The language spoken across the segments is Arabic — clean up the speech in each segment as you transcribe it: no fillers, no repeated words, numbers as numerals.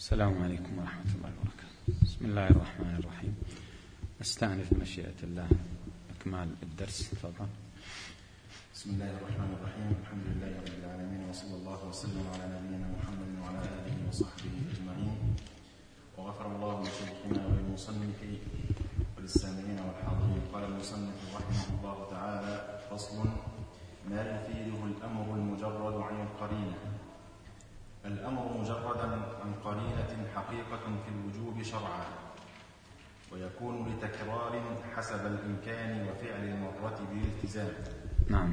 السلام عليكم ورحمة الله وبركاته. بسم الله الرحمن الرحيم. أستأنف مشيئة الله إكمال الدرس. تفضل. بسم الله الرحمن الرحيم. الحمد لله رب العالمين، وصلى الله وسلم على نبينا محمد وعلى آله وصحبه أجمعين. وغفر الله لشيخنا وللمصنف وللسامعين والحاضرين. قال المصنف رحمه الله تعالى: فصل: ما يفيده الأمر المجرد عن القرينة. الأمر مجردا عن قرينة حقيقة في الوجوب شرعا، ويكون لتكرار حسب الإمكان وفعل المرة بالالتزام. نعم.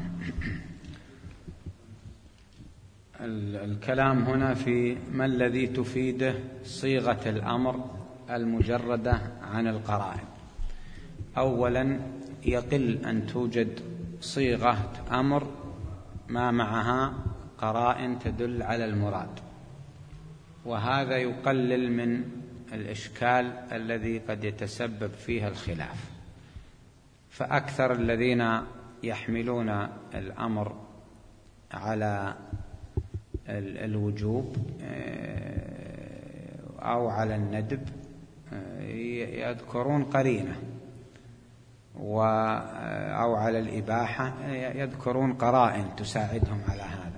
الكلام هنا في ما الذي تفيده صيغة الأمر المجردة عن القرائن. أولا، يقل أن توجد صيغة أمر ما معها قرائن تدل على المراد، وهذا يقلل من الإشكال الذي قد يتسبب فيها الخلاف. فأكثر الذين يحملون الأمر على الوجوب أو على الندب يذكرون قرينة، أو على الإباحة يذكرون قرائن تساعدهم على هذا.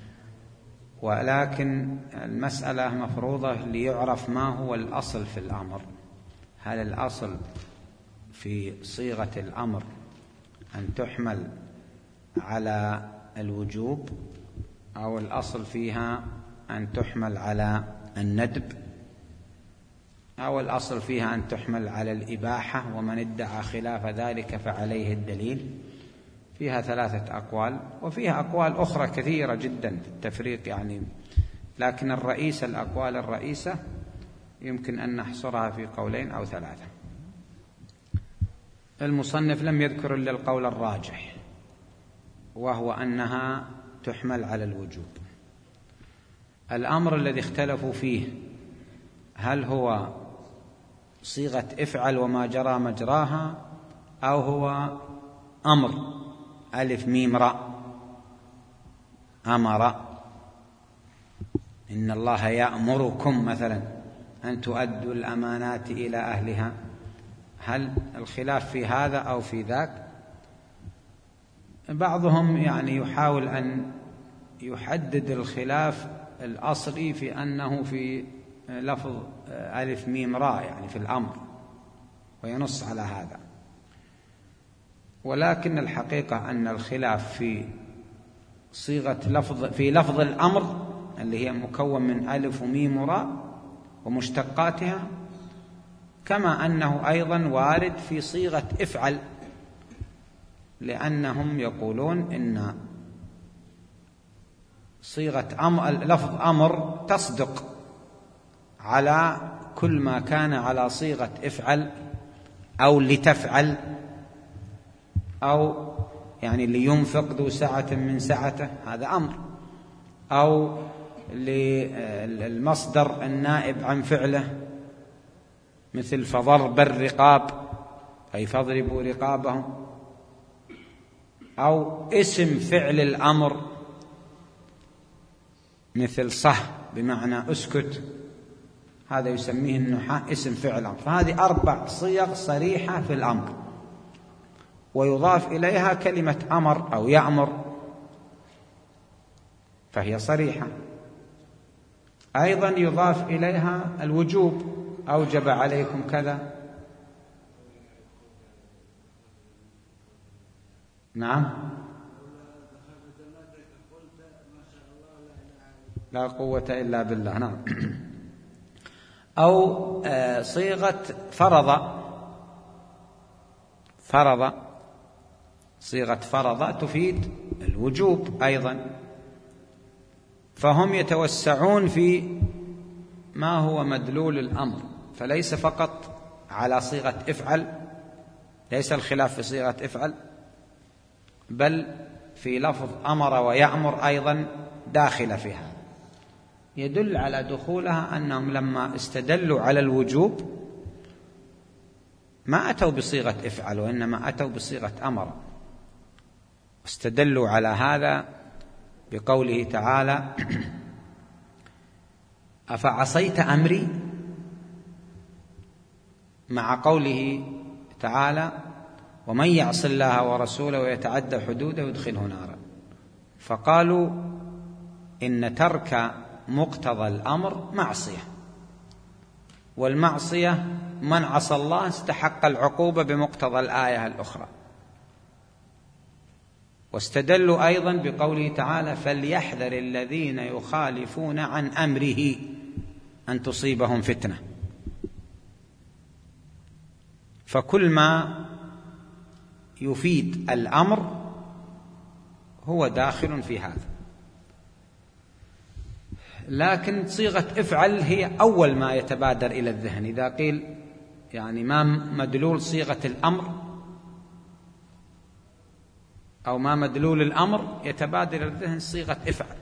ولكن المسألة مفروضة ليعرف ما هو الأصل في الأمر. هل الأصل في صيغة الأمر أن تحمل على الوجوب، أو الأصل فيها أن تحمل على الندب، أو الأصل فيها أن تحمل على الإباحة؟ ومن ادعى خلاف ذلك فعليه الدليل. فيها 3 أقوال، وفيها أقوال أخرى كثيرة جدا في التفريق يعني، لكن الأقوال الرئيسة يمكن أن نحصرها في قولين أو 3. المصنف لم يذكر إلا القول الراجح، وهو أنها تحمل على الوجوب. الأمر الذي اختلفوا فيه هل هو صيغة افعل وما جرى مجراها، أو هو أمر ألف ميم راء، أمر، إن الله يأمركم مثلا أن تؤدوا الأمانات إلى أهلها. هل الخلاف في هذا أو في ذاك؟ بعضهم يعني يحاول أن يحدد الخلاف الأصلي في أنه في لفظ ألف ميم راء، يعني في الأمر، وينص على هذا. ولكن الحقيقة أن الخلاف في صيغة لفظ الأمر اللي هي مكون من ألف وميم وراء ومشتقاتها، كما أنه أيضا وارد في صيغة افعل، لأنهم يقولون إن صيغة لفظ أمر تصدق على كل ما كان على صيغة افعل أو لتفعل، أو يعني لينفق ذو سعة من سعته، هذا أمر، أو للمصدر النائب عن فعله، مثل فضرب الرقاب أي فاضربوا رقابهم، أو اسم فعل الأمر مثل صح بمعنى اسكت، هذا يسميه النحاة اسم فعل الأمر. فهذه 4 صيغ صريحة في الأمر، ويضاف إليها كلمة أمر أو يأمر، فهي صريحة. أيضا يضاف إليها الوجوب، أوجب عليكم كذا. نعم، لا قوة إلا بالله. نعم. أو صيغة فرض، صيغة فرض تفيد الوجوب أيضا. فهم يتوسعون في ما هو مدلول الأمر، فليس فقط على صيغة افعل، ليس الخلاف في صيغة افعل، بل في لفظ أمر ويأمر أيضا داخل فيها. يدل على دخولها أنهم لما استدلوا على الوجوب ما أتوا بصيغة افعل، وإنما أتوا بصيغة أمر، استدلوا على هذا بقوله تعالى: أفعصيت أمري، مع قوله تعالى ومن يعص الله ورسوله ويتعدى حدوده يدخله نارا. فقالوا إن ترك مقتضى الأمر معصية، والمعصية من عصى الله استحق العقوبة بمقتضى الآية الأخرى. واستدلوا أيضا بقوله تعالى فليحذر الذين يخالفون عن أمره أن تصيبهم فتنة. فكل ما يفيد الأمر هو داخل في هذا. لكن صيغة افعل هي أول ما يتبادر إلى الذهن. إذا قيل يعني ما مدلول صيغة الأمر أو ما مدلول الأمر، يتبادر إلى الذهن صيغة افعل.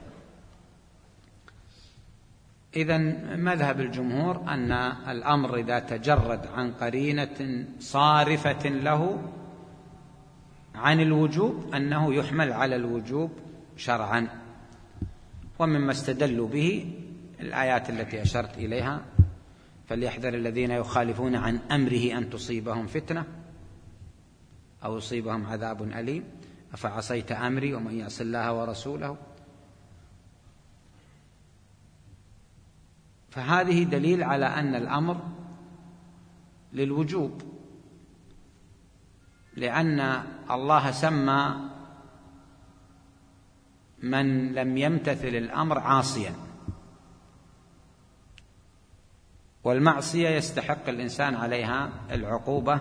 إذن مذهب الجمهور أن الأمر إذا تجرد عن قرينة صارفة له عن الوجوب أنه يحمل على الوجوب شرعا. ومما استدلوا به الآيات التي أشرت إليها فليحذر الذين يخالفون عن أمره أن تصيبهم فتنة أو يصيبهم عذاب أليم، أفعصيت أمري ومن يعص الله ورسوله. فهذه دليل على أن الأمر للوجوب، لأن الله سمى من لم يمتثل الأمر عاصيا، والمعصية يستحق الإنسان عليها العقوبة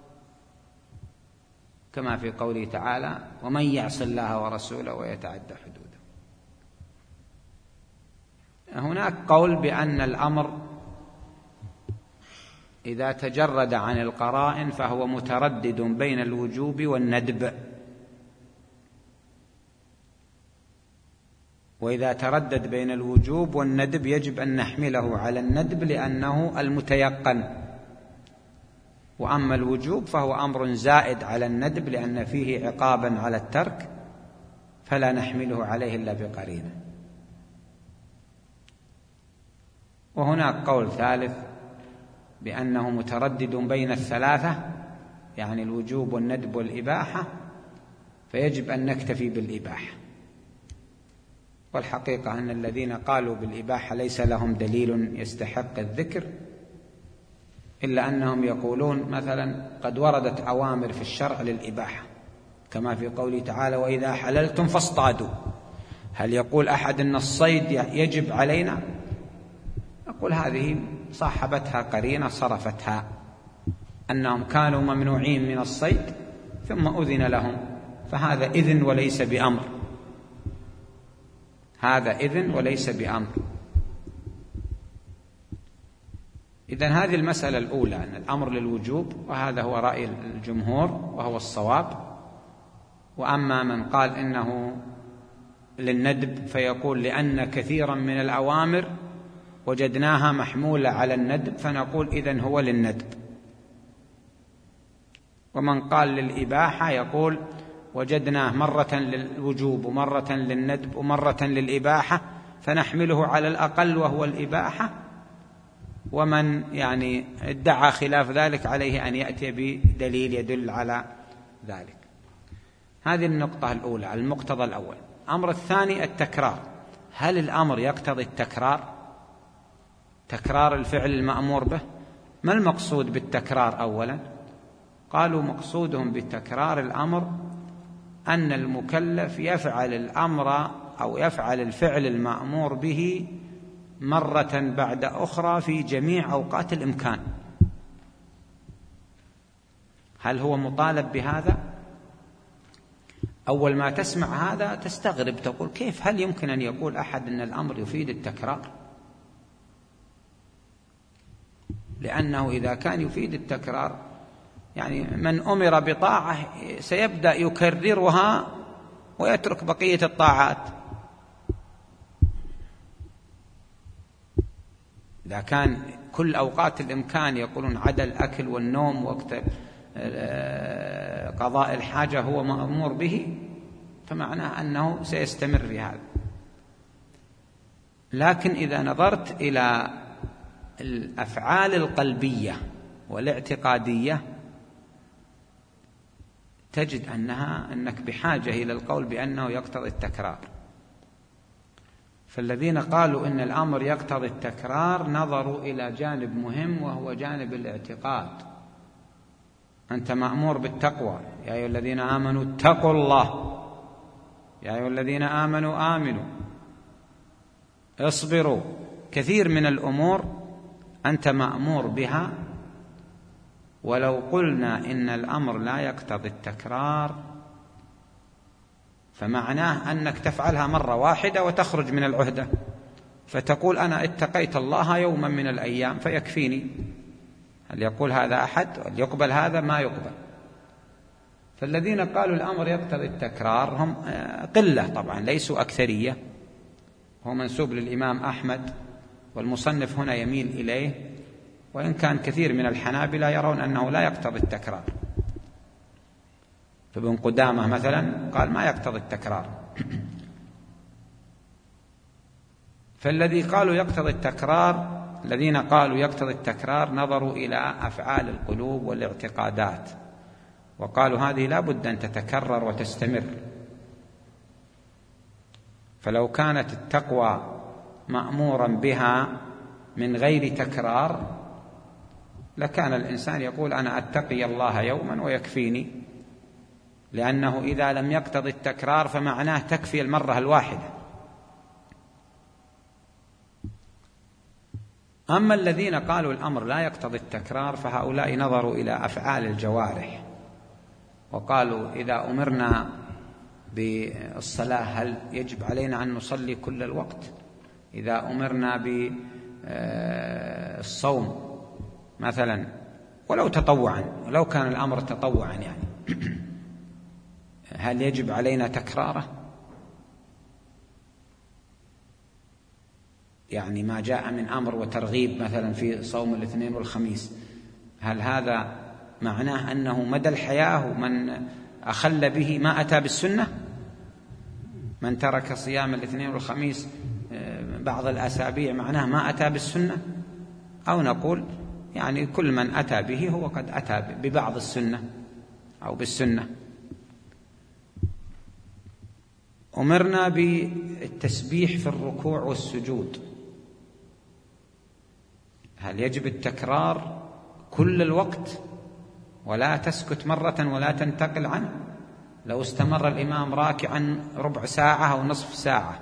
كما في قوله تعالى ومن يعص الله ورسوله ويتعدى حدوده. هناك قول بأن الأمر إذا تجرد عن القرائن فهو متردد بين الوجوب والندب، وإذا تردد بين الوجوب والندب يجب أن نحمله على الندب لأنه المتيقن، وأما الوجوب فهو أمر زائد على الندب لأن فيه عقابا على الترك، فلا نحمله عليه إلا بقرينة. وهناك قول ثالث بأنه متردد بين الثلاثة، يعني الوجوب والندب والإباحة، فيجب أن نكتفي بالإباحة. والحقيقة أن الذين قالوا بالإباحة ليس لهم دليل يستحق الذكر، إلا أنهم يقولون مثلا قد وردت أوامر في الشرع للإباحة كما في قوله تعالى وإذا حللتم فاصطادوا. هل يقول أحد أن الصيد يجب علينا؟ أقول هذه صاحبتها قرينة صرفتها، أنهم كانوا ممنوعين من الصيد ثم أذن لهم، فهذا إذن وليس بأمر، هذا إذن وليس بأمر. إذن هذه المسألة الأولى أن الأمر للوجوب، وهذا هو رأي الجمهور وهو الصواب. وأما من قال إنه للندب فيقول لأن كثيرا من الأوامر وجدناها محمولة على الندب فنقول إذن هو للندب. ومن قال للإباحة يقول وجدناه مرة للوجوب ومرة للندب ومرة للإباحة فنحمله على الأقل وهو الإباحة. ومن يعني ادعى خلاف ذلك عليه أن يأتي بدليل يدل على ذلك. هذه النقطة الأولى، المقتضى الأول. الأمر الثاني التكرار. هل الأمر يقتضي التكرار؟ تكرار الفعل المأمور به؟ ما المقصود بالتكرار؟ أولا قالوا مقصودهم بتكرار الأمر أن المكلف يفعل الأمر أو يفعل الفعل المأمور به مرة بعد أخرى في جميع أوقات الإمكان. هل هو مطالب بهذا؟ أول ما تسمع هذا تستغرب، تقول كيف، هل يمكن أن يقول أحد أن الأمر يفيد التكرار؟ لأنه إذا كان يفيد التكرار يعني من أمر بطاعة سيبدأ يكررها ويترك بقية الطاعات. إذا كان كل أوقات الإمكان يقولون عدا الأكل والنوم وقت قضاء الحاجة هو مأمور به، فمعناه أنه سيستمر في هذا. لكن إذا نظرت إلى الأفعال القلبية والاعتقادية تجد أنك بحاجة إلى القول بأنه يقتضي التكرار. فالذين قالوا إن الأمر يقتضي التكرار نظروا إلى جانب مهم وهو جانب الاعتقاد. أنت مأمور بالتقوى، يا أيها الذين آمنوا اتقوا الله، يا أيها الذين آمنوا آمنوا، اصبروا. كثير من الأمور أنت مأمور بها، ولو قلنا إن الأمر لا يقتضي التكرار فمعناه أنك تفعلها مرة واحدة وتخرج من العهدة، فتقول أنا اتقيت الله يوما من الأيام فيكفيني. هل يقول هذا أحد؟ هل يقبل هذا؟ ما يقبل. فالذين قالوا الأمر يقتضي التكرار هم قلة طبعا، ليسوا أكثرية. هو منسوب للإمام أحمد، والمصنف هنا يميل إليه، وإن كان كثير من الحنابلة يرون أنه لا يقتضي التكرار. فابن قدامة مثلا قال ما يقتضي التكرار. فالذين قالوا يقتضي التكرار نظروا إلى أفعال القلوب والاعتقادات، وقالوا هذه لا بد أن تتكرر وتستمر. فلو كانت التقوى مأمورا بها من غير تكرار لكان الإنسان يقول أنا أتقي الله يوما ويكفيني، لأنه إذا لم يقتضي التكرار فمعناه تكفي المرة الواحدة. أما الذين قالوا الأمر لا يقتضي التكرار فهؤلاء نظروا إلى أفعال الجوارح، وقالوا إذا أمرنا بالصلاة هل يجب علينا أن نصلي كل الوقت؟ إذا أمرنا بالصوم مثلا ولو تطوعا، ولو كان الأمر تطوعا يعني هل يجب علينا تكراره؟ يعني ما جاء من أمر وترغيب مثلا في صوم الاثنين والخميس، هل هذا معناه أنه مدى الحياة ومن أخل به ما أتى بالسنة؟ من ترك صيام الاثنين والخميس بعض الأسابيع معناه ما أتى بالسنة؟ أو نقول يعني كل من أتى به هو قد أتى ببعض السنة أو بالسنة. أمرنا بالتسبيح في الركوع والسجود، هل يجب التكرار كل الوقت ولا تسكت مرة ولا تنتقل عنه؟ لو استمر الإمام راكعا ربع ساعة أو نصف ساعة،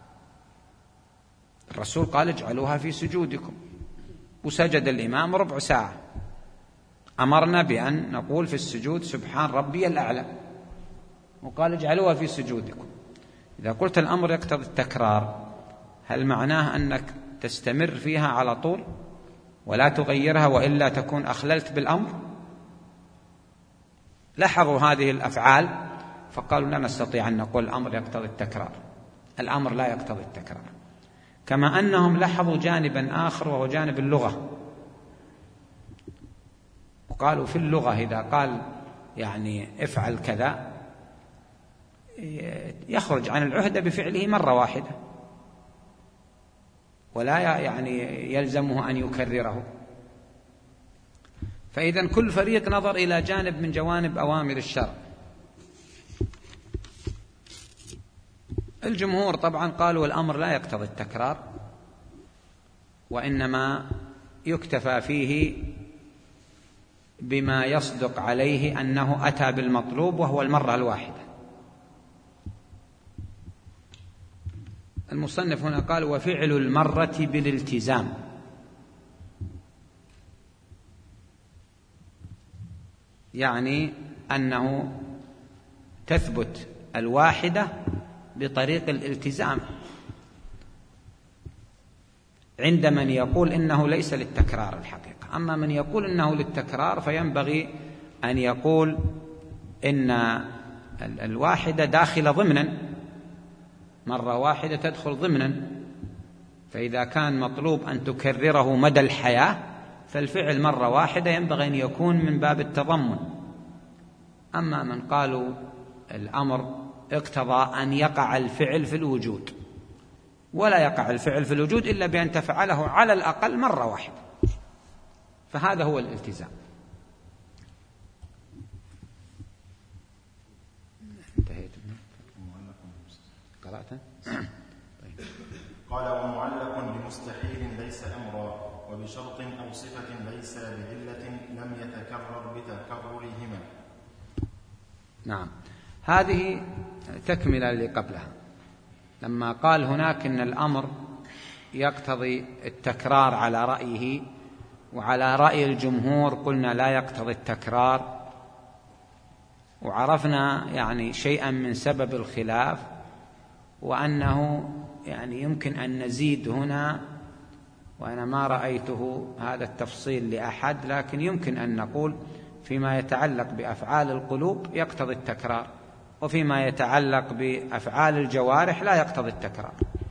الرسول قال اجعلوها في سجودكم، وسجد الإمام ربع ساعة، أمرنا بأن نقول في السجود سبحان ربي الأعلى، وقال اجعلوها في سجودكم. إذا قلت الأمر يقتضي التكرار هل معناه أنك تستمر فيها على طول ولا تغيرها وإلا تكون أخللت بالأمر؟ لاحظوا هذه الأفعال فقالوا لا نستطيع أن نقول الأمر يقتضي التكرار، الأمر لا يقتضي التكرار. كما أنهم لاحظوا جانبا آخر وهو جانب اللغة، وقالوا في اللغة إذا قال يعني افعل كذا يخرج عن العهدة بفعله مرة واحدة ولا يعني يلزمه أن يكرره. فإذا كل فريق نظر إلى جانب من جوانب أوامر الشرع. الجمهور طبعا قالوا الأمر لا يقتضي التكرار، وإنما يكتفى فيه بما يصدق عليه أنه أتى بالمطلوب وهو المرة الواحدة. المصنف هنا قال وفعل المرة بالالتزام، يعني أنه تثبت الواحدة بطريق الالتزام عند من يقول إنه ليس للتكرار الحقيقة. أما من يقول إنه للتكرار فينبغي أن يقول إن الواحدة داخلة ضمنا، مرة واحدة تدخل ضمنا، فإذا كان مطلوب أن تكرره مدى الحياة فالفعل مرة واحدة ينبغي أن يكون من باب التضمن. أما من قالوا الأمر اقتضى أن يقع الفعل في الوجود، ولا يقع الفعل في الوجود إلا بأن تفعله على الأقل مرة واحدة، فهذا هو الالتزام. انتهيت قرأت؟ طيب. قال ومعلق بمستحيل ليس أمرا وبشرط أو صفة ليس بعلة لم يتكرر بتكررهما. نعم، هذه تكملة اللي قبلها، لما قال هناك إن الأمر يقتضي التكرار على رأيه، وعلى رأي الجمهور قلنا لا يقتضي التكرار، وعرفنا يعني شيئا من سبب الخلاف، وأنه يعني يمكن أن نزيد هنا، وأنا ما رأيته هذا التفصيل لأحد، لكن يمكن أن نقول فيما يتعلق بأفعال القلوب يقتضي التكرار، وفيما يتعلق بأفعال الجوارح لا يقتضي التكرار.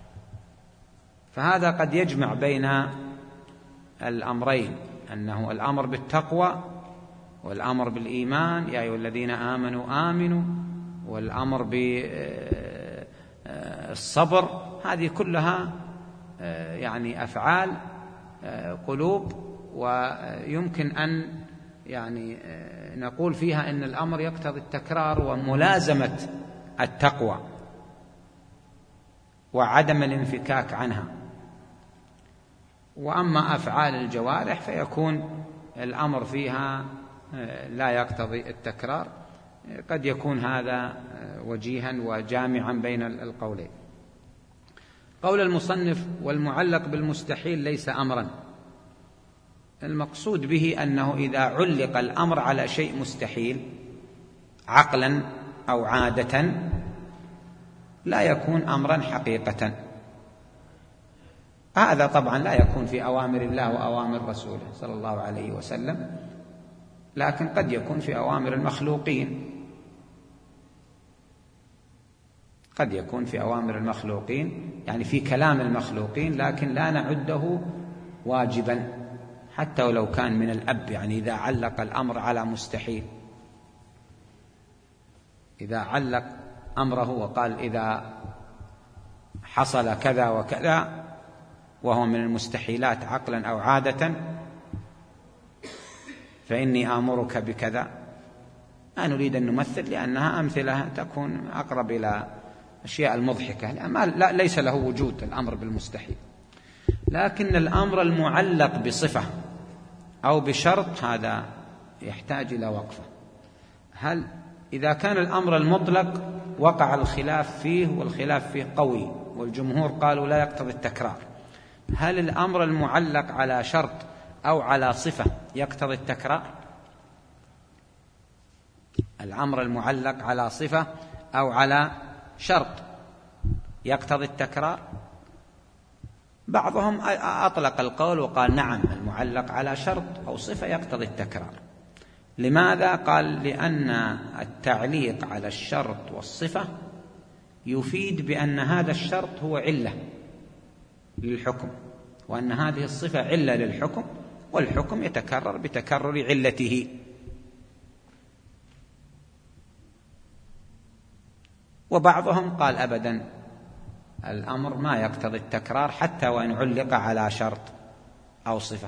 فهذا قد يجمع بين الأمرين، أنه الأمر بالتقوى والأمر بالإيمان يا أيها الذين آمنوا آمنوا، والأمر بالصبر، هذه كلها يعني أفعال قلوب، ويمكن أن يعني نقول فيها أن الأمر يقتضي التكرار وملازمة التقوى وعدم الانفكاك عنها. وأما أفعال الجوارح فيكون الأمر فيها لا يقتضي التكرار. قد يكون هذا وجيها وجامعا بين القولين. قول المصنف والمعلق بالمستحيل ليس أمرا، المقصود به أنه إذا علق الأمر على شيء مستحيل عقلا أو عادة لا يكون أمرا حقيقة. هذا طبعا لا يكون في أوامر الله وأوامر رسوله صلى الله عليه وسلم، لكن قد يكون في أوامر المخلوقين، قد يكون في أوامر المخلوقين يعني في كلام المخلوقين، لكن لا نعده واجبا حتى ولو كان من الأب. يعني إذا علق الأمر على مستحيل، إذا علق أمره وقال إذا حصل كذا وكذا وهو من المستحيلات عقلا أو عادة فإني آمرك بكذا، لا نريد أن نمثل، لأنها أمثلة تكون أقرب إلى أشياء المضحكة، لا ليس له وجود الأمر بالمستحيل. لكن الأمر المعلق بصفة أو بشرط هذا يحتاج إلى وقفة. هل إذا كان الأمر المطلق وقع الخلاف فيه، والخلاف فيه قوي، والجمهور قالوا لا يقتضي التكرار، هل الأمر المعلق على شرط أو على صفة يقتضي التكرار؟ الأمر المعلق على صفة أو على شرط يقتضي التكرار؟ بعضهم أطلق القول وقال نعم، المعلق على شرط أو صفة يقتضي التكرار. لماذا؟ قال لأن التعليق على الشرط والصفة يفيد بأن هذا الشرط هو علة للحكم، وأن هذه الصفة علة للحكم، والحكم يتكرر بتكرر علته. وبعضهم قال أبدا، الأمر ما يقتضي التكرار حتى وإن علق على شرط أو صفة.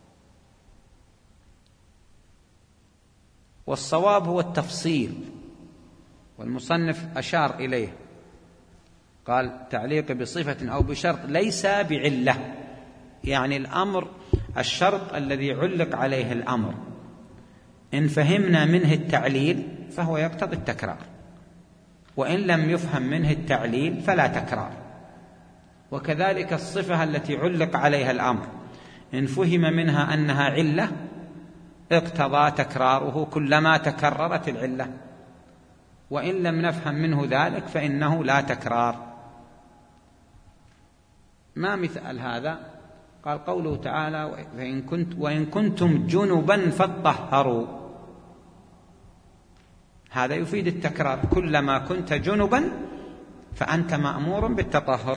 والصواب هو التفصيل، والمصنف أشار إليه، قال تعليق بصفة أو بشرط ليس بعلة، يعني الأمر الشرط الذي علق عليه الأمر إن فهمنا منه التعليل فهو يقتضي التكرار، وإن لم يفهم منه التعليل فلا تكرار. وكذلك الصفة التي علق عليها الأمر إن فهم منها أنها علة اقتضى تكراره كلما تكررت العلة، وإن لم نفهم منه ذلك فإنه لا تكرار. ما مثال هذا؟ قال قوله تعالى وإن كنتم جنبا فاطهروا، هذا يفيد التكرار، كلما كنت جنبا فأنت مأمور بالتطهر،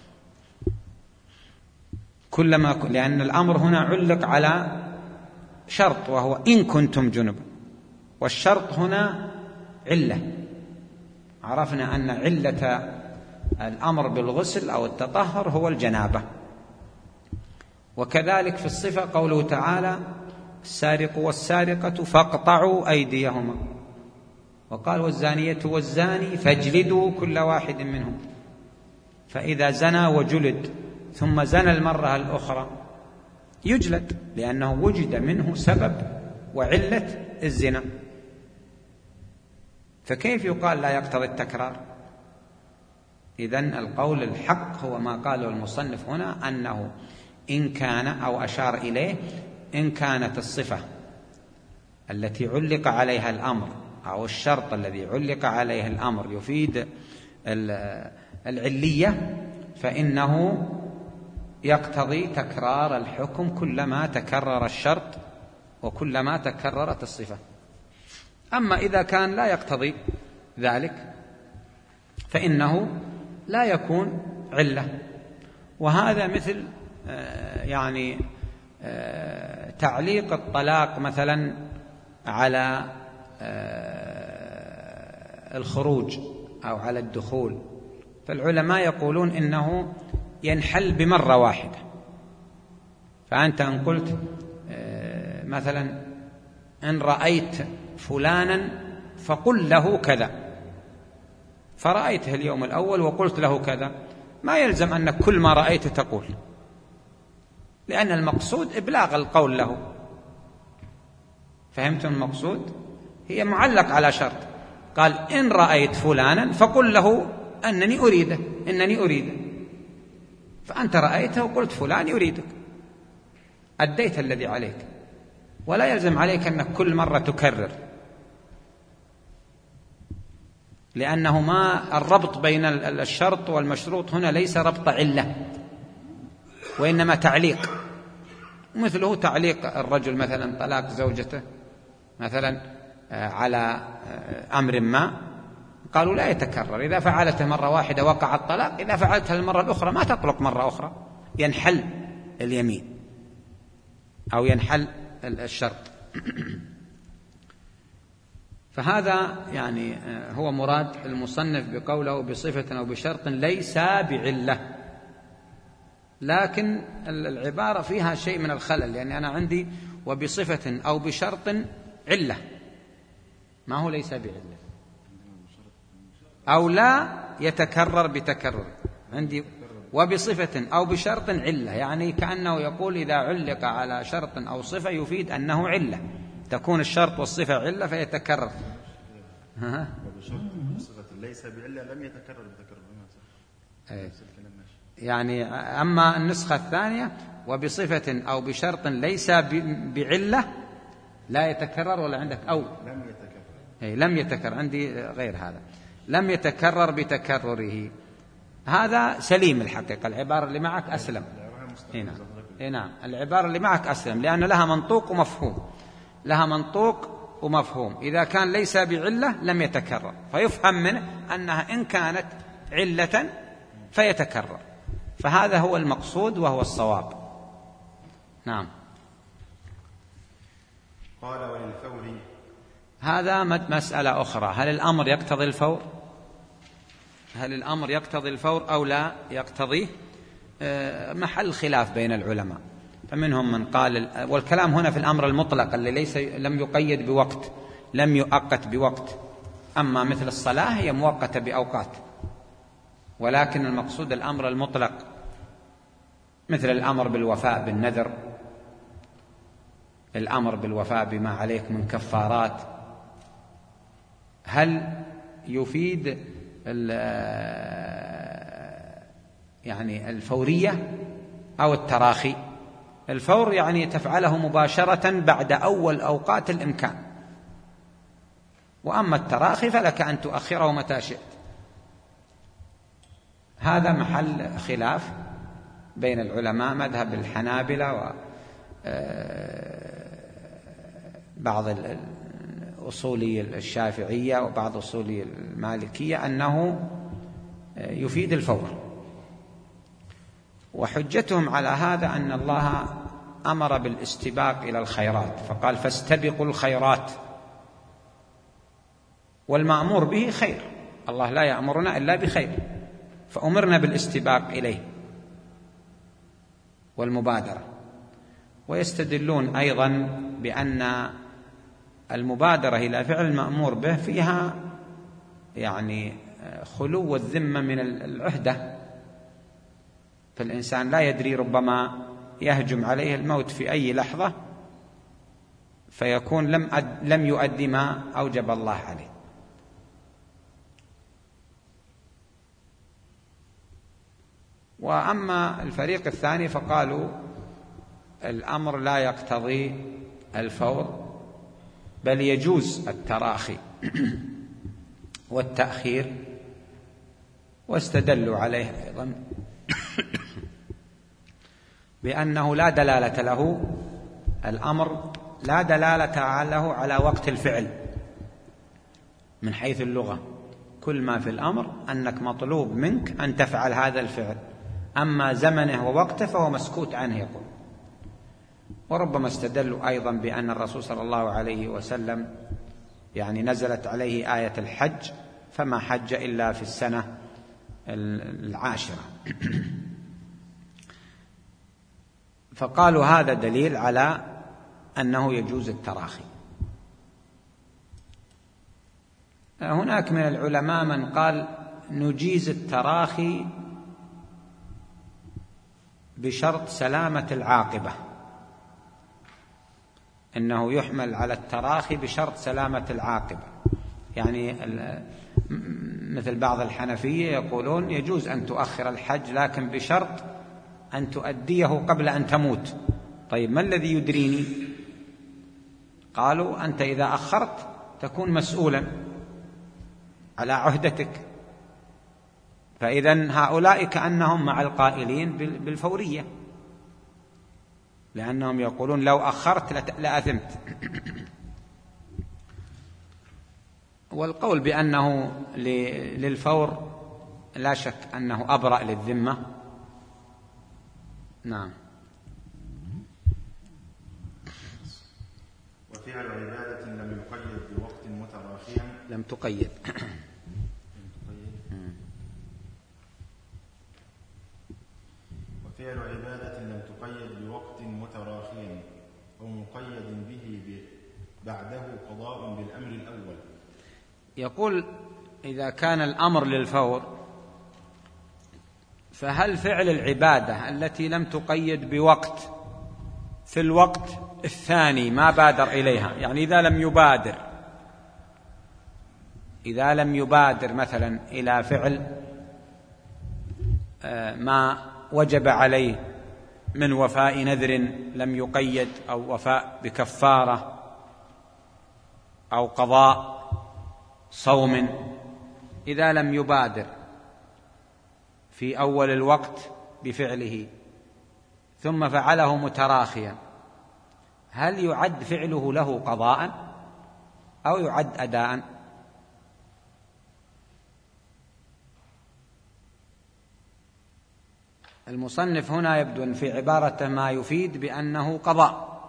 لأن الأمر هنا علق على شرط وهو إن كنتم جنبا، والشرط هنا علة. عرفنا أن علة الأمر بالغسل أو التطهر هو الجنابة. وكذلك في الصفة قوله تعالى: السارق والسارقة فاقطعوا أيديهما، وقال: والزانية والزاني فاجلدوا كل واحد منهم. فإذا زنى وجلد ثم زنى المرة الأخرى يجلد، لأنه وجد منه سبب وعلة الزنا. فكيف يقال لا يقتضي التكرار؟ إذن القول الحق هو ما قاله المصنف هنا، أنه إن كان، أو أشار إليه، إن كانت الصفة التي علق عليها الأمر أو الشرط الذي علق عليه الأمر يفيد العلية، فإنه يقتضي تكرار الحكم كلما تكرر الشرط وكلما تكررت الصفة. أما إذا كان لا يقتضي ذلك فإنه لا يكون علة. وهذا مثل تعليق الطلاق مثلا على الخروج أو على الدخول، فالعلماء يقولون إنه ينحل بمرة واحدة. فأنت إن قلت مثلا: إن رأيت فلانا فقل له كذا، فرأيته اليوم الأول وقلت له كذا، ما يلزم أنك كل ما رأيته تقول، لأن المقصود إبلاغ القول له. فهمتم المقصود؟ هي معلق على شرط، قال: إن رأيت فلانا فقل له أنني أريده، إنني أريده. فأنت رأيته وقلت فلان يريدك، أديت الذي عليك، ولا يلزم عليك أنك كل مرة تكرر، لأنه ما الربط بين الشرط والمشروط هنا ليس ربط علة، وإنما تعليق. مثله تعليق الرجل مثلا طلاق زوجته مثلا على أمر ما، قالوا لا يتكرر، إذا فعلته مرة واحدة وقع الطلاق، إذا فعلتها المرة الأخرى ما تطلق مرة أخرى، ينحل اليمين أو ينحل الشرط. فهذا هو مراد المصنف بقوله بصفة أو بشرط ليس بعلة. لكن العبارة فيها شيء من الخلل، لأن أنا عندي وبصفة أو بشرط علة، ما هو ليس بعلة، أو لا يتكرر بتكرر. عندي وبصفة أو بشرط علة، كأنه يقول إذا علق على شرط أو صفة يفيد أنه علة، تكون الشرط والصفة علة فيتكرر. وبشرط وصفة ليس بعلة لم يتكرر بتكرر. أما النسخة الثانية وبصفة أو بشرط ليس بعلة لا يتكرر، ولا عندك أو لم يتكرر؟ لم يتكرر، عندي غير هذا، لم يتكرر بتكرره. هذا سليم الحقيقة، العبارة اللي معك أسلم. نعم، العبارة اللي معك أسلم، لأن لها منطوق ومفهوم، لها منطوق ومفهوم. إذا كان ليس بعلة لم يتكرر، فيفهم منه أنها إن كانت علة فيتكرر، فهذا هو المقصود وهو الصواب. نعم. قال: وللفور. هذا مسألة أخرى، هل الأمر يقتضي الفور؟ هل الأمر يقتضي الفور أو لا يقتضيه؟ محل خلاف بين العلماء، فمنهم من قال، والكلام هنا في الأمر المطلق اللي لم يقيد بوقت، لم يؤقت بوقت. أما مثل الصلاة هي مؤقتة بأوقات، ولكن المقصود الأمر المطلق، مثل الأمر بالوفاء بالنذر، الأمر بالوفاء بما عليك من كفارات. هل يفيد الفورية أو التراخي؟ الفور تفعله مباشرة بعد أول أوقات الإمكان، وأما التراخي فلك أن تؤخره متى شئت. هذا محل خلاف بين العلماء، مذهب الحنابلة وبعض أصولي الشافعية وبعض أصولي المالكية أنه يفيد الفور. وحجتهم على هذا أن الله أمر بالاستباق إلى الخيرات، فقال: فاستبقوا الخيرات، والمأمور به خير، الله لا يأمرنا إلا بخير. فأمرنا بالاستباق إليه والمبادرة. ويستدلون أيضا بأن المبادرة إلى فعل المأمور به فيها يعني خلو الذمة من العهدة، فالإنسان لا يدري، ربما يهجم عليه الموت في أي لحظة فيكون لم يؤدي ما أوجب الله عليه. وأما الفريق الثاني فقالوا الأمر لا يقتضي الفور، بل يجوز التراخي والتأخير، واستدلوا عليه أيضا بأنه لا دلالة له، الأمر لا دلالة له على وقت الفعل من حيث اللغة، كل ما في الأمر أنك مطلوب منك أن تفعل هذا الفعل، أما زمنه ووقته فهو مسكوت عنه يقول. وربما استدلوا أيضا بأن الرسول صلى الله عليه وسلم يعني نزلت عليه آية الحج فما حج إلا في السنة 10، فقالوا هذا دليل على أنه يجوز التراخي. هناك من العلماء من قال نجيز التراخي بشرط سلامة العاقبة، إنه يحمل على التراخي بشرط سلامة العاقبة، يعني مثل بعض الحنفية يقولون يجوز أن تؤخر الحج لكن بشرط أن تؤديه قبل أن تموت. طيب ما الذي يدريني؟ قالوا أنت إذا أخرت تكون مسؤولا على عهدتك، فإذن هؤلاء كأنهم مع القائلين بالفورية، لأنهم يقولون لو أخرت لأثمت. والقول بأنه للفور لا شك أنه أبرأ للذمة. نعم. وفعل عبادة لم يقيد بوقت متراخيا، لم تقيد وفعل عبادة لم تقيد بوقت متراخيا أو مقيد به بعده قضاء بالأمر الأول. يقول إذا كان الأمر للفور فهل فعل العبادة التي لم تقيد بوقت في الوقت الثاني ما بادر إليها، يعني إذا لم يبادر مثلا إلى فعل ما وجب عليه من وفاء نذر لم يقيد، أو وفاء بكفارة، أو قضاء صوم، إذا لم يبادر في أول الوقت بفعله ثم فعله متراخيا، هل يعد فعله له قضاء أو يعد أداء؟ المصنف هنا يبدو أن في عبارته ما يفيد بأنه قضاء،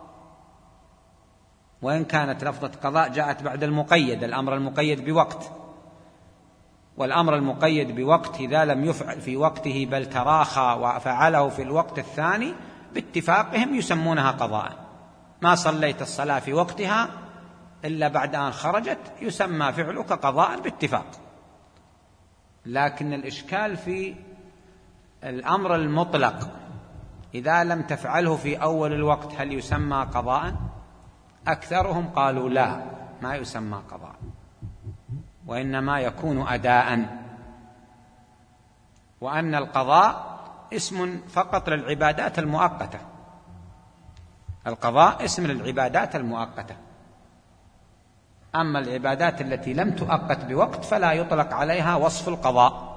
وإن كانت لفظة قضاء جاءت بعد المقيد، الأمر المقيد بوقت، والأمر المقيد بوقت إذا لم يفعل في وقته بل تراخى وفعله في الوقت الثاني باتفاقهم يسمونها قضاء. ما صليت الصلاة في وقتها إلا بعد أن خرجت يسمى فعلك قضاء باتفاق. لكن الإشكال في الأمر المطلق، إذا لم تفعله في أول الوقت هل يسمى قضاء؟ أكثرهم قالوا لا، ما يسمى قضاء، وإنما يكون أداء، وأن القضاء اسم فقط للعبادات المؤقتة، القضاء اسم للعبادات المؤقتة، أما العبادات التي لم تؤقت بوقت فلا يطلق عليها وصف القضاء.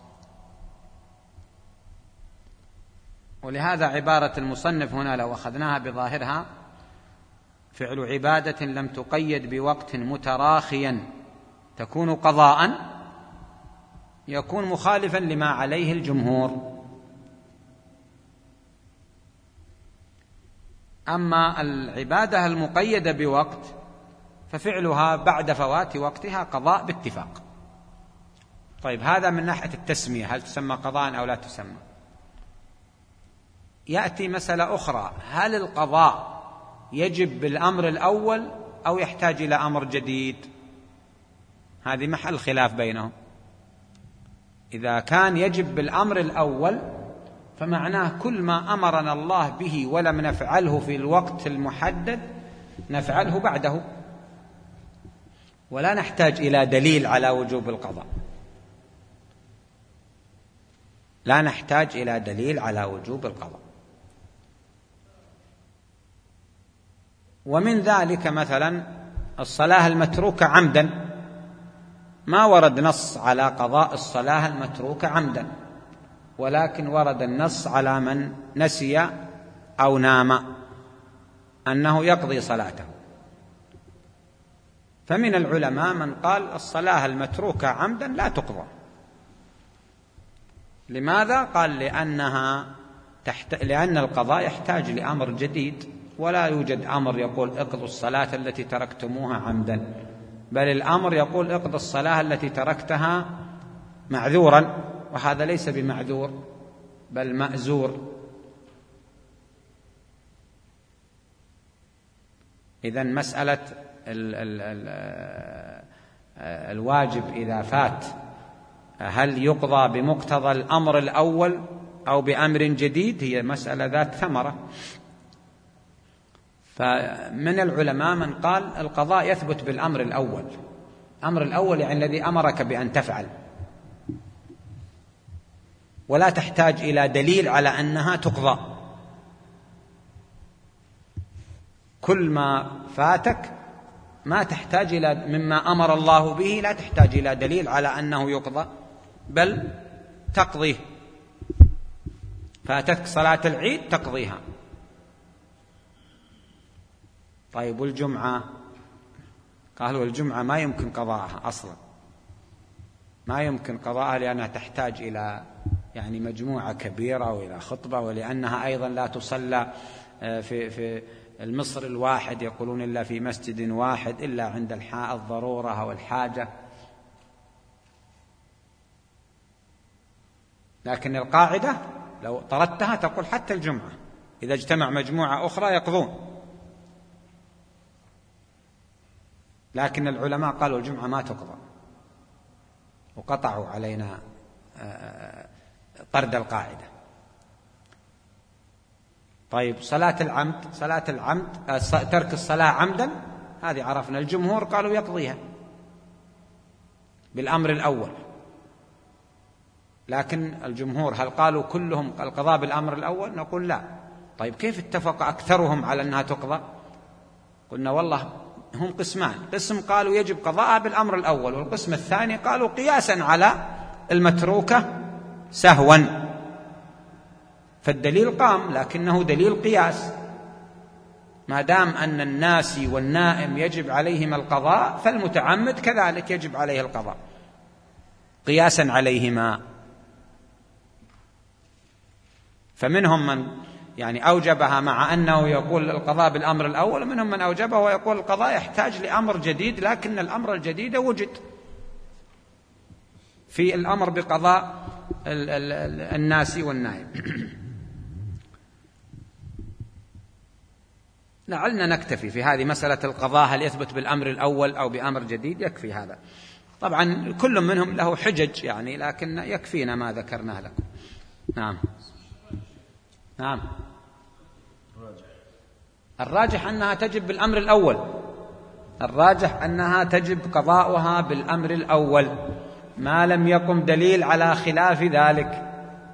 ولهذا عبارة المصنف هنا لو أخذناها بظاهرها فعل عبادة لم تقيد بوقت متراخيا تكون قضاء، يكون مخالفا لما عليه الجمهور. أما العبادة المقيدة بوقت ففعلها بعد فوات وقتها قضاء باتفاق. طيب هذا من ناحية التسمية، هل تسمى قضاء أو لا تسمى؟ يأتي مسألة أخرى، هل القضاء يجب بالأمر الأول أو يحتاج إلى أمر جديد؟ هذه محل خلاف بينهم. إذا كان يجب بالأمر الأول فمعناه كل ما أمرنا الله به ولم نفعله في الوقت المحدد نفعله بعده، ولا نحتاج إلى دليل على وجوب القضاء، لا نحتاج إلى دليل على وجوب القضاء. ومن ذلك مثلا الصلاة المتروكة عمدا، ما ورد نص على قضاء الصلاة المتروكة عمدا، ولكن ورد النص على من نسي أو نام أنه يقضي صلاته. فمن العلماء من قال الصلاة المتروكة عمدا لا تقضى. لماذا؟ قال لأن القضاء يحتاج لأمر جديد، ولا يوجد أمر يقول اقضوا الصلاة التي تركتموها عمدا، بل الأمر يقول اقضوا الصلاة التي تركتها معذورا، وهذا ليس بمعذور بل مأزور. إذن مسألة الواجب إذا فات هل يقضى بمقتضى الأمر الأول أو بأمر جديد هي مسألة ذات ثمرة. فمن العلماء من قال القضاء يثبت بالأمر الأول، الأمر الأول يعني الذي أمرك بأن تفعل، ولا تحتاج إلى دليل على أنها تقضى. كل ما فاتك ما تحتاج إلى مما أمر الله به، لا تحتاج إلى دليل على أنه يقضى بل تقضيه. فاتتك صلاة العيد تقضيها. طيب والجمعة؟ قالوا الجمعة ما يمكن قضاءها أصلا، ما يمكن قضاءها لأنها تحتاج إلى يعني مجموعة كبيرة وإلى خطبة، ولأنها أيضا لا تصلى في المصر الواحد، يقولون إلا في مسجد واحد إلا عند الضرورة أو الحاجة. لكن القاعدة لو طردتها تقول حتى الجمعة إذا اجتمع مجموعة أخرى يقضون. لكن العلماء قالوا الجمعة ما تقضى، وقطعوا علينا طرد القاعدة. طيب صلاة العمد ترك الصلاة عمدا، هذه عرفنا الجمهور قالوا يقضيها بالأمر الأول. لكن الجمهور هل قالوا كلهم القضاء بالأمر الأول؟ نقول لا. طيب كيف اتفق أكثرهم على أنها تقضى؟ قلنا والله هم قسمان، قسم قالوا يجب قضاءها بالأمر الأول، والقسم الثاني قالوا قياسا على المتروكة سهوا. فالدليل قام لكنه دليل قياس، ما دام أن الناسي والنائم يجب عليهما القضاء فالمتعمد كذلك يجب عليه القضاء قياسا عليهما. فمنهم من يعني أوجبها مع أنه يقول القضاء بالأمر الأول، ومنهم من أوجبه ويقول القضاء يحتاج لأمر جديد، لكن الأمر الجديد وجد في الأمر بقضاء الناسي والنائم. لعلنا نكتفي في هذه مسألة القضاء هل يثبت بالأمر الأول أو بأمر جديد، يكفي هذا. طبعا كل منهم له حجج يعني، لكن يكفينا ما ذكرناه لكم. نعم الراجح أنها تجب بالأمر الأول، الراجح أنها تجب قضاؤها بالأمر الأول ما لم يقم دليل على خلاف ذلك.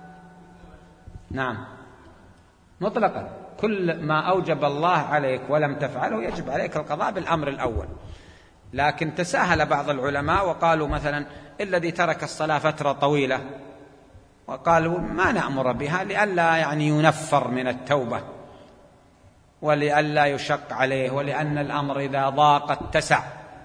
نعم مطلقا، كل ما أوجب الله عليك ولم تفعله يجب عليك القضاء بالأمر الأول. لكن تساهل بعض العلماء وقالوا مثلا الذي ترك الصلاة فترة طويلة، وقالوا ما نأمر بها لئلا يعني ينفر من التوبة ولئلا يشق عليه، ولأن الأمر إذا ضاق اتسع.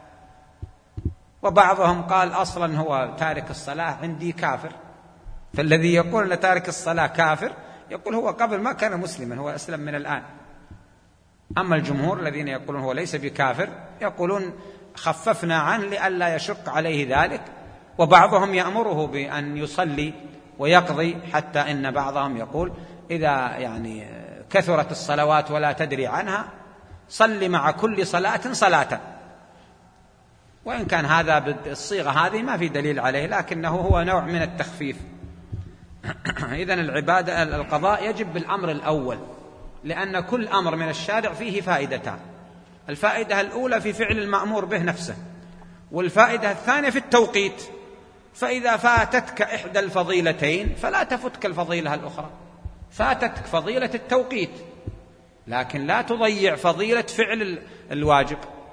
وبعضهم قال أصلا هو تارك الصلاة عندي كافر، فالذي يقول أن تارك الصلاة كافر يقول هو قبل ما كان مسلما، هو أسلم من الآن. أما الجمهور الذين يقولون هو ليس بكافر يقولون خففنا عنه لئلا يشق عليه ذلك، وبعضهم يأمره بأن يصلي ويقضي، حتى إن بعضهم يقول إذا يعني كثرت الصلوات ولا تدري عنها صل مع كل صلاة صلاة، وإن كان هذا بالصيغة هذه ما في دليل عليه، لكنه هو نوع من التخفيف. إذن العبادة القضاء يجب بالأمر الأول، لأن كل أمر من الشارع فيه فائدتان: الفائدة الأولى في فعل المأمور به نفسه، والفائدة الثانية في التوقيت. فإذا فاتتك إحدى الفضيلتين فلا تفتك الفضيلة الأخرى، فاتتك فضيلة التوقيت لكن لا تضيع فضيلة فعل الواجب.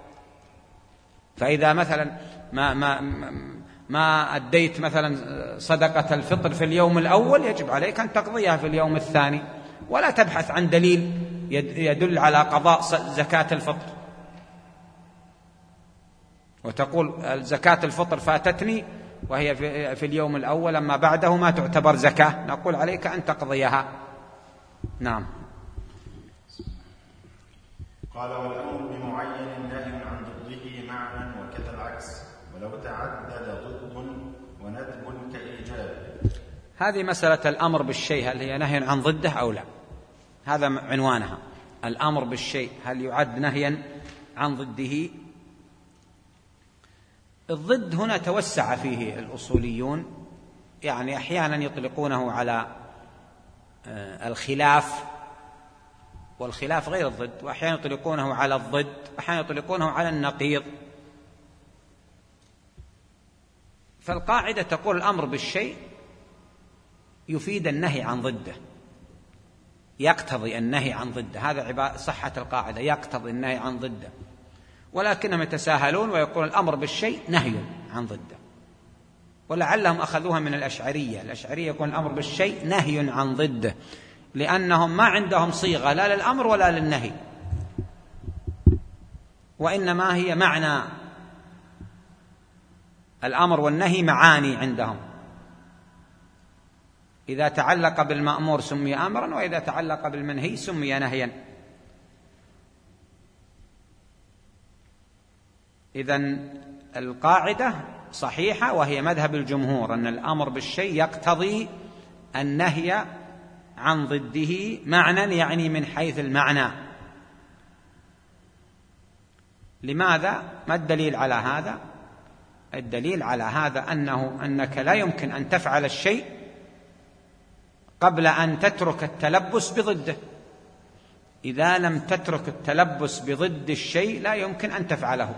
فإذا مثلا ما أديت مثلا صدقة الفطر في اليوم الأول يجب عليك أن تقضيها في اليوم الثاني، ولا تبحث عن دليل يدل على قضاء زكاة الفطر وتقول زكاة الفطر فاتتني وهي في اليوم الأول، أما بعده ما تعتبر زكاة. نقول عليك أن تقضيها. نعم. قال: والأمر بمعين نهي عن ضده معنى، وكذا العكس، ولو تعدد ضد وندب كإيجاب. هذه مسألة الأمر بالشيء، هل هي نهي عن ضده أو لا؟ هذا عنوانها، الأمر بالشيء هل يعد نهيا عن ضده؟ الضد هنا توسع فيه الأصوليون، يعني أحيانا يطلقونه على الخلاف، والخلاف غير الضد، وأحيانا يطلقونه على الضد، وأحيانا يطلقونه على النقيض. فالقاعدة تقول الأمر بالشيء يفيد النهي عن ضده، يقتضي النهي عن ضده، هذا صحة القاعدة، يقتضي النهي عن ضده. ولكنهم يتساهلون ويقول الأمر بالشيء نهي عن ضده، ولعلهم أخذوها من الأشعرية. الأشعرية يقول الأمر بالشيء نهي عن ضده، لأنهم ما عندهم صيغة لا للأمر ولا للنهي، وإنما هي معنى الأمر والنهي معاني عندهم، إذا تعلق بالمأمور سمي أمرا، وإذا تعلق بالمنهي سمي نهيا. إذن القاعدة صحيحة، وهي مذهب الجمهور، أن الأمر بالشيء يقتضي النهي عن ضده معنى، يعني من حيث المعنى. لماذا؟ ما الدليل على هذا؟ الدليل على هذا أنك لا يمكن أن تفعل الشيء قبل أن تترك التلبس بضده. إذا لم تترك التلبس بضد الشيء لا يمكن أن تفعله.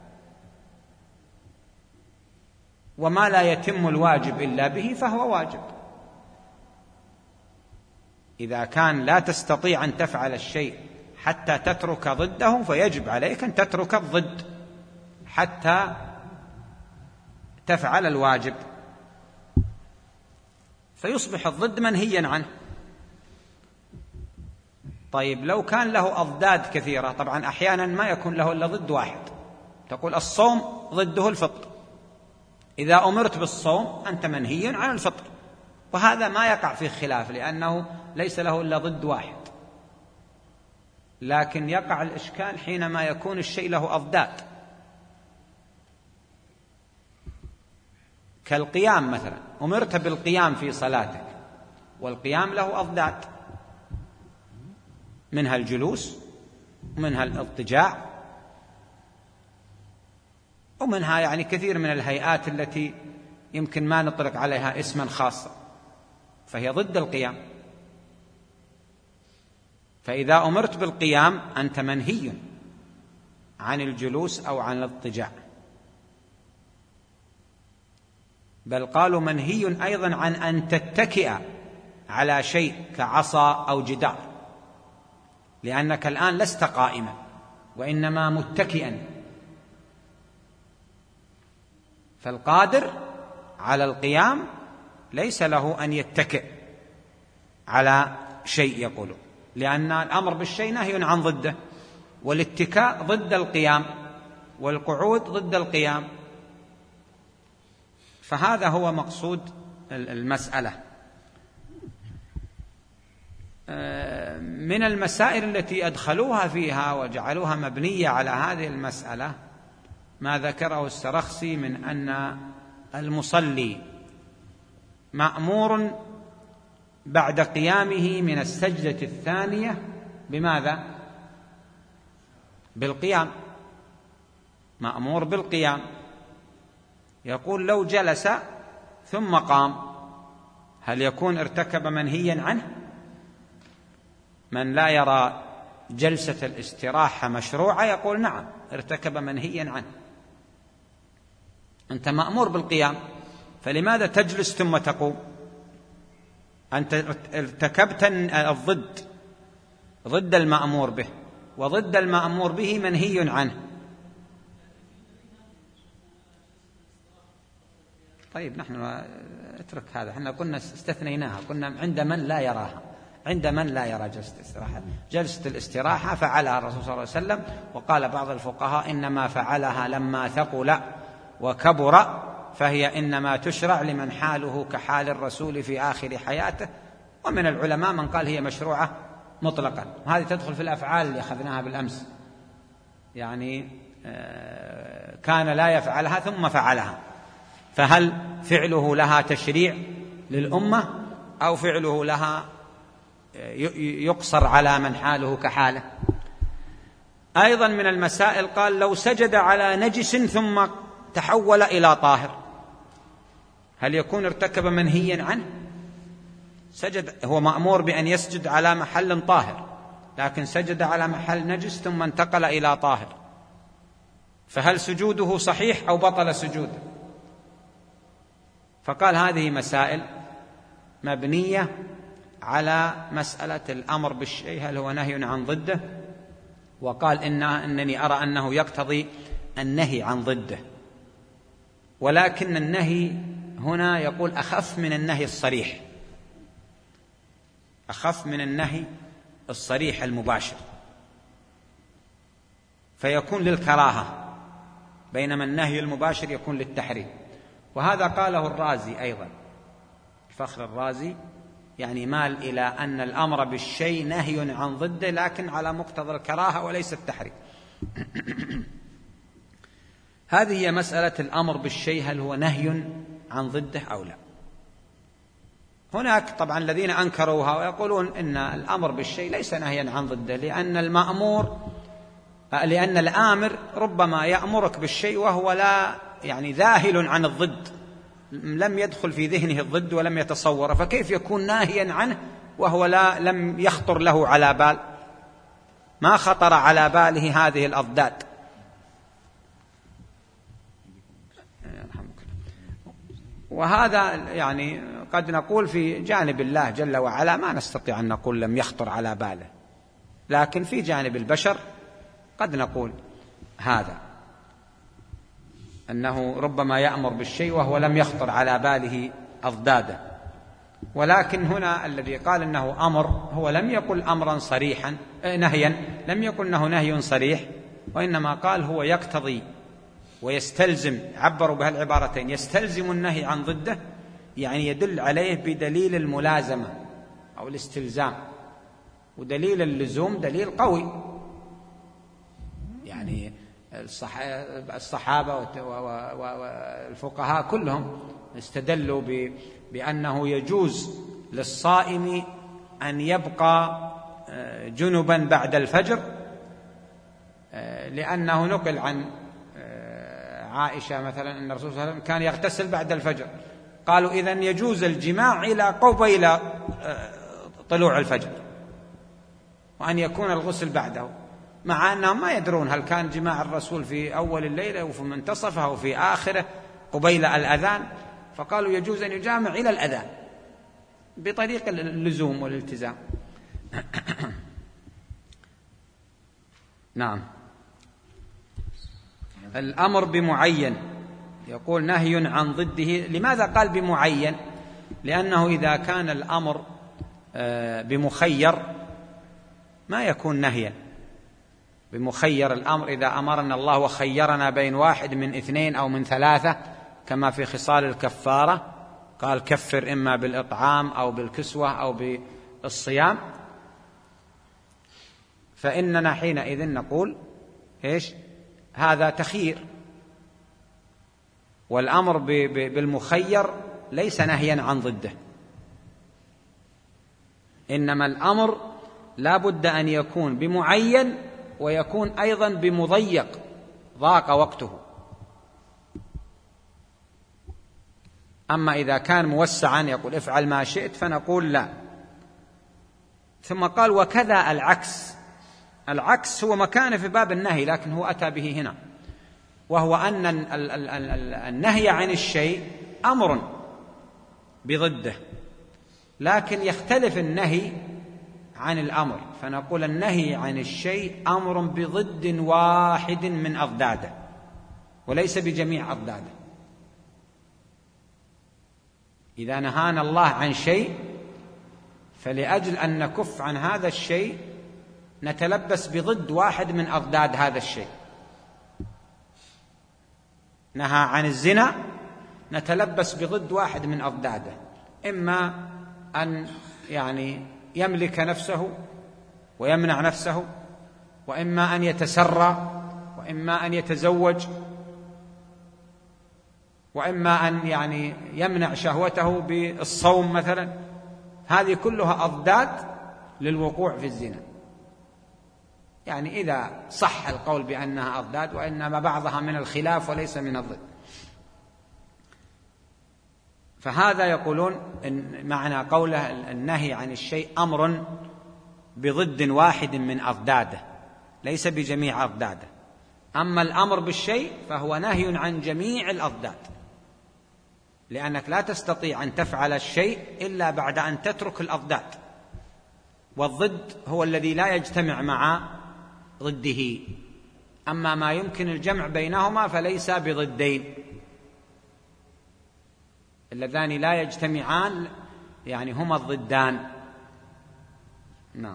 وما لا يتم الواجب إلا به فهو واجب. إذا كان لا تستطيع أن تفعل الشيء حتى تترك ضده فيجب عليك أن تترك الضد حتى تفعل الواجب، فيصبح الضد منهيا عنه. طيب لو كان له أضداد كثيرة، طبعا أحيانا ما يكون له إلا ضد واحد، تقول الصوم ضده الفطر، إذا أمرت بالصوم أنت منهي عن الفطر، وهذا ما يقع فيه خلاف لأنه ليس له إلا ضد واحد. لكن يقع الإشكال حينما يكون الشيء له أضداد، كالقيام مثلا، أمرت بالقيام في صلاتك، والقيام له أضداد، منها الجلوس ومنها الاضطجاع ومنها يعني كثير من الهيئات التي يمكن ما نطلق عليها اسما خاصا، فهي ضد القيام. فإذا أمرت بالقيام أنت منهي عن الجلوس أو عن الاضطجاع، بل قالوا منهي أيضا عن أن تتكئ على شيء كعصا أو جدار، لأنك الآن لست قائما وإنما متكئا. فالقادر على القيام ليس له أن يتكئ على شيء يقوله، لأن الأمر بالشيء نهي عن ضده، والاتكاء ضد القيام والقعود ضد القيام. فهذا هو مقصود المسألة. من المسائل التي أدخلوها فيها وجعلوها مبنية على هذه المسألة ما ذكره السرخسي من أن المصلي مأمور بعد قيامه من السجدة الثانية بماذا؟ بالقيام، مأمور بالقيام. يقول لو جلس ثم قام هل يكون ارتكب منهيا عنه؟ من لا يرى جلسة الاستراحة مشروعة يقول نعم ارتكب منهيا عنه. أنت مأمور بالقيام، فلماذا تجلس ثم تقوم؟ أنت ارتكبت الضد، ضد المأمور به، وضد المأمور به منهي عنه. طيب نحن اترك هذا، احنا قلنا استثنيناها، قلنا عند من لا يراها، عند من لا يرى جلسة الاستراحة. جلسة الاستراحة فعلها الرسول صلى الله عليه وسلم، وقال بعض الفقهاء إنما فعلها لما ثقل وكبر، فهي إنما تشرع لمن حاله كحال الرسول في آخر حياته. ومن العلماء من قال هي مشروعة مطلقا، وهذه تدخل في الأفعال اللي أخذناها بالأمس، يعني كان لا يفعلها ثم فعلها، فهل فعله لها تشريع للأمة أو فعله لها يقصر على من حاله كحاله؟ أيضا من المسائل قال لو سجد على نجس ثم تحول إلى طاهر هل يكون ارتكب منهيا عنه؟ سجد، هو مأمور بأن يسجد على محل طاهر، لكن سجد على محل نجس ثم انتقل إلى طاهر، فهل سجوده صحيح أو بطل سجوده؟ فقال هذه مسائل مبنية على مسألة الأمر بالشيء هل هو نهي عن ضده، وقال إنني أرى أنه يقتضي النهي عن ضده، ولكن النهي هنا يقول أخف من النهي الصريح، أخف من النهي الصريح المباشر، فيكون للكراهة، بينما النهي المباشر يكون للتحريم. وهذا قاله الرازي أيضا، الفخر الرازي، يعني مال إلى أن الأمر بالشيء نهي عن ضده لكن على مقتضى الكراهة وليس التحريم. هذه هي مسألة الأمر بالشيء هل هو نهي عن ضده أو لا. هناك طبعا الذين أنكروها ويقولون إن الأمر بالشيء ليس نهيا عن ضده، لأن الآمر ربما يأمرك بالشيء وهو لا يعني ذاهل عن الضد، لم يدخل في ذهنه الضد ولم يتصور، فكيف يكون ناهيا عنه وهو لم يخطر له على بال، ما خطر على باله هذه الأضداد. وهذا يعني قد نقول في جانب الله جل وعلا ما نستطيع أن نقول لم يخطر على باله، لكن في جانب البشر قد نقول هذا، أنه ربما يأمر بالشيء وهو لم يخطر على باله أضداده. ولكن هنا الذي قال أنه أمر هو لم يقل أمرا صريحا نهيا، لم يقل أنه نهي صريح، وإنما قال هو يقتضي ويستلزم، عبروا بها العبارتين، يستلزم النهي عن ضده، يعني يدل عليه بدليل الملازمة أو الاستلزام، ودليل اللزوم دليل قوي. يعني الصحابة والفقهاء كلهم استدلوا بأنه يجوز للصائم أن يبقى جنبا بعد الفجر، لأنه نقل عن عائشة مثلا أن الرسول صلى الله عليه وسلم كان يغتسل بعد الفجر، قالوا إذن يجوز الجماع إلى قبيل طلوع الفجر، وأن يكون الغسل بعده، مع أنهم ما يدرون هل كان جماع الرسول في أول الليل أو في منتصفه أو في آخره قبيل الأذان، فقالوا يجوز أن يجامع إلى الأذان بطريق اللزوم والالتزام. نعم. الأمر بمعين يقول نهي عن ضده. لماذا قال بمعين؟ لأنه إذا كان الأمر بمخير ما يكون نهيا. بمخير الأمر، إذا أمرنا الله وخيرنا بين واحد من اثنين أو من ثلاثة كما في خصال الكفارة، قال كفر إما بالإطعام أو بالكسوة أو بالصيام، فإننا حينئذ نقول إيش؟ هذا تخيير. والأمر بالمخير ليس نهيا عن ضده، إنما الأمر لا بد أن يكون بمعين ويكون أيضا بمضيق ضاق وقته. أما إذا كان موسعا يقول افعل ما شئت فنقول لا. ثم قال وكذا العكس. العكس هو مكانه في باب النهي لكن هو أتى به هنا، وهو أن النهي عن الشيء أمر بضده، لكن يختلف النهي عن الأمر، فنقول النهي عن الشيء أمر بضد واحد من أضداده وليس بجميع أضداده. إذا نهانا الله عن شيء فلأجل أن نكف عن هذا الشيء نتلبس بضد واحد من أضداد هذا الشيء. نهى عن الزنا نتلبس بضد واحد من أضداده، إما أن يملك نفسه ويمنع نفسه، وإما أن يتسرى، وإما أن يتزوج، وإما أن يمنع شهوته بالصوم مثلا. هذه كلها أضداد للوقوع في الزنا، إذا صح القول بأنها أضداد، وإنما بعضها من الخلاف وليس من الضد. فهذا يقولون إن معنى قوله النهي عن الشيء أمر بضد واحد من أضداده ليس بجميع أضداده. أما الأمر بالشيء فهو نهي عن جميع الأضداد، لأنك لا تستطيع أن تفعل الشيء إلا بعد أن تترك الأضداد، والضد هو الذي لا يجتمع مع ضده. أما ما يمكن الجمع بينهما فليس بضدين، اللذان لا يجتمعان هما الضدان. نعم.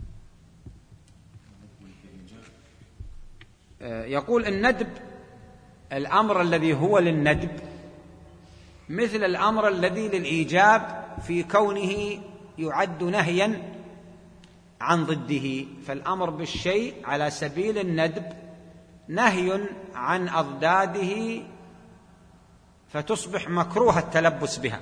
يقول الندب الأمر الذي هو للندب مثل الأمر الذي للإيجاب في كونه يعد نهيا عن ضده. فالأمر بالشيء على سبيل الندب نهي عن أضداده فتصبح مكروه التلبس بها،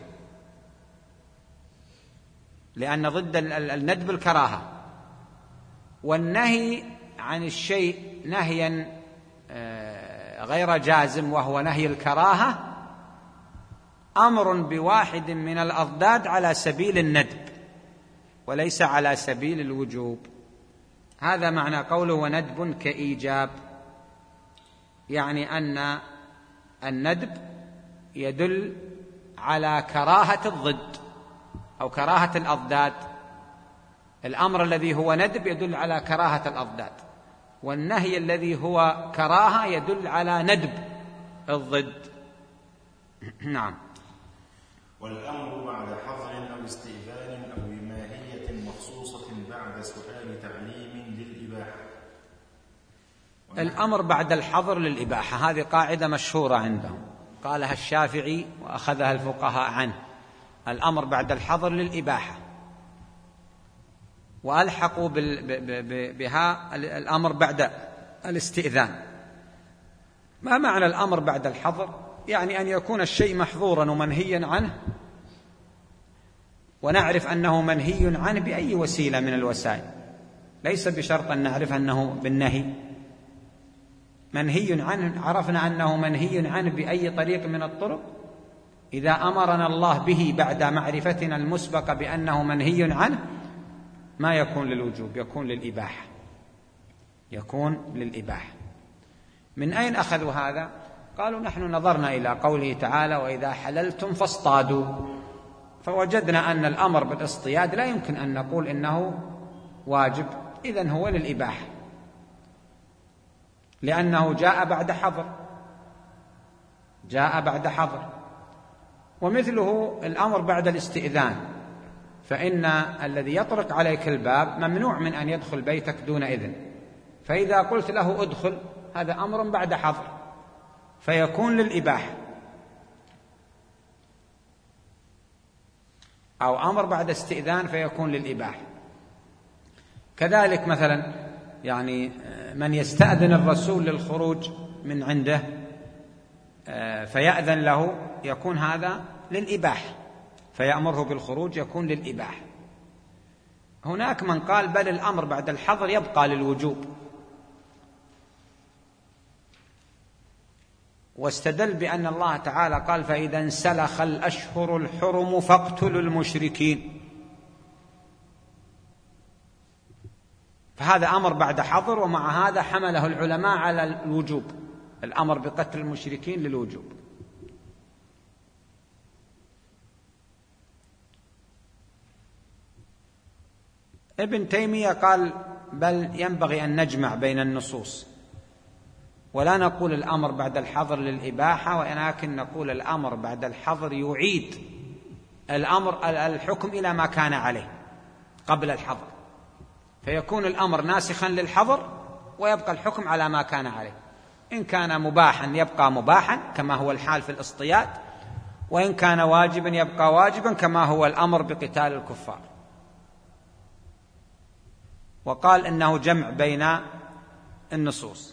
لأن ضد الندب الكراهة. والنهي عن الشيء نهيا غير جازم وهو نهي الكراهة أمر بواحد من الأضداد على سبيل الندب وليس على سبيل الوجوب. هذا معنى قوله وندب كإيجاب، أن الندب يدل على كراهة الضد أو كراهة الأضداد. الأمر الذي هو ندب يدل على كراهة الأضداد، والنهي الذي هو كراهة يدل على ندب الضد. نعم. والأمر بعد حظر أو استئذان أو بماهية مخصوصة بعد سؤال تعليم للإباحة. الأمر بعد الحظر للإباحة هذه قاعدة مشهورة عندهم، قالها الشافعي وأخذها الفقهاء عنه. الأمر بعد الحظر للإباحة، وألحقوا بها الأمر بعد الاستئذان. ما معنى الأمر بعد الحظر؟ أن يكون الشيء محظورا ومنهيا عنه، ونعرف أنه منهي عنه بأي وسيلة من الوسائل، ليس بشرط أن نعرف أنه بالنهي. منهي عنه عرفنا أنه منهي عنه بأي طريق من الطرق. إذا أمرنا الله به بعد معرفتنا المسبقة بأنه منهي عنه ما يكون للوجوب، يكون للإباحة، يكون للإباحة. من أين أخذوا هذا؟ قالوا نحن نظرنا إلى قوله تعالى وإذا حللتم فاصطادوا، فوجدنا أن الأمر بالاصطياد لا يمكن أن نقول إنه واجب، إذن هو للإباحة، لأنه جاء بعد حظر، جاء بعد حظر. ومثله الأمر بعد الاستئذان، فإن الذي يطرق عليك الباب ممنوع من أن يدخل بيتك دون إذن، فإذا قلت له ادخل هذا أمر بعد حظر فيكون للإباحة، أو أمر بعد استئذان فيكون للإباحة. كذلك مثلا من يستأذن الرسول للخروج من عنده فيأذن له يكون هذا للإباحة، فيأمره بالخروج يكون للإباحة. هناك من قال بل الأمر بعد الحظر يبقى للوجوب، واستدل بأن الله تعالى قال فإذا انسلخ الأشهر الحرم فاقتلوا المشركين، فهذا أمر بعد حظر، ومع هذا حمله العلماء على الوجوب، الأمر بقتل المشركين للوجوب. ابن تيمية قال بل ينبغي أن نجمع بين النصوص، ولا نقول الأمر بعد الحظر للإباحة، ولكن نقول الأمر بعد الحظر يعيد الحكم إلى ما كان عليه قبل الحظر، فيكون الأمر ناسخا للحظر ويبقى الحكم على ما كان عليه. إن كان مباحا يبقى مباحا كما هو الحال في الاصطياد، وإن كان واجبا يبقى واجبا كما هو الأمر بقتال الكفار. وقال إنه جمع بين النصوص.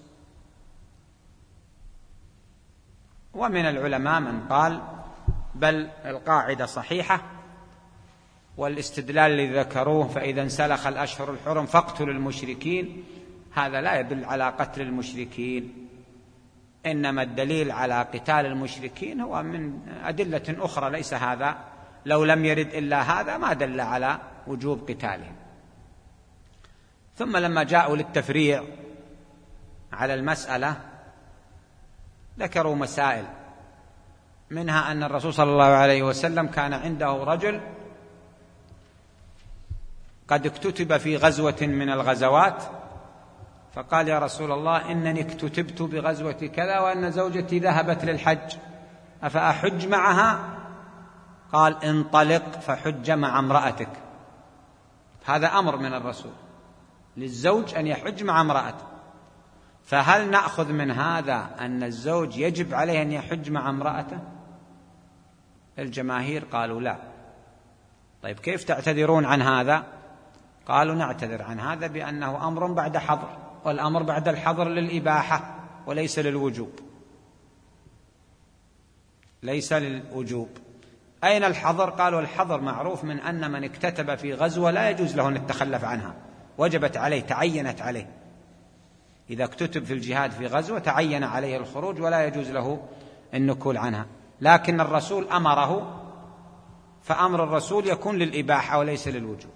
ومن العلماء من قال بل القاعدة صحيحة، والاستدلال الذي ذكروه فإذا انسلخ الأشهر الحرم فاقتلوا المشركين هذا لا يدل على قتل المشركين، إنما الدليل على قتال المشركين هو من أدلة أخرى، ليس هذا، لو لم يرد إلا هذا ما دل على وجوب قتالهم. ثم لما جاءوا للتفريع على المسألة ذكروا مسائل، منها أن الرسول صلى الله عليه وسلم كان عنده رجل قد اكتتب في غزوة من الغزوات، فقال يا رسول الله إنني اكتتبت بغزوة كذا وأن زوجتي ذهبت للحج أفأحج معها؟ قال انطلق فحج مع امرأتك. هذا أمر من الرسول للزوج أن يحج مع امرأته، فهل نأخذ من هذا أن الزوج يجب عليه أن يحج مع امرأته؟ الجماهير قالوا لا. طيب كيف تعتذرون عن هذا؟ قالوا نعتذر عن هذا بأنه أمر بعد حظر، والأمر بعد الحظر للإباحة وليس للوجوب، ليس للوجوب. أين الحظر؟ قالوا الحظر معروف من أن من اكتتب في غزوة لا يجوز له أن يتخلف عنها، وجبت عليه، تعينت عليه، إذا اكتتب في الجهاد في غزوة تعين عليه الخروج ولا يجوز له النكول عنها، لكن الرسول أمره، فأمر الرسول يكون للإباحة وليس للوجوب.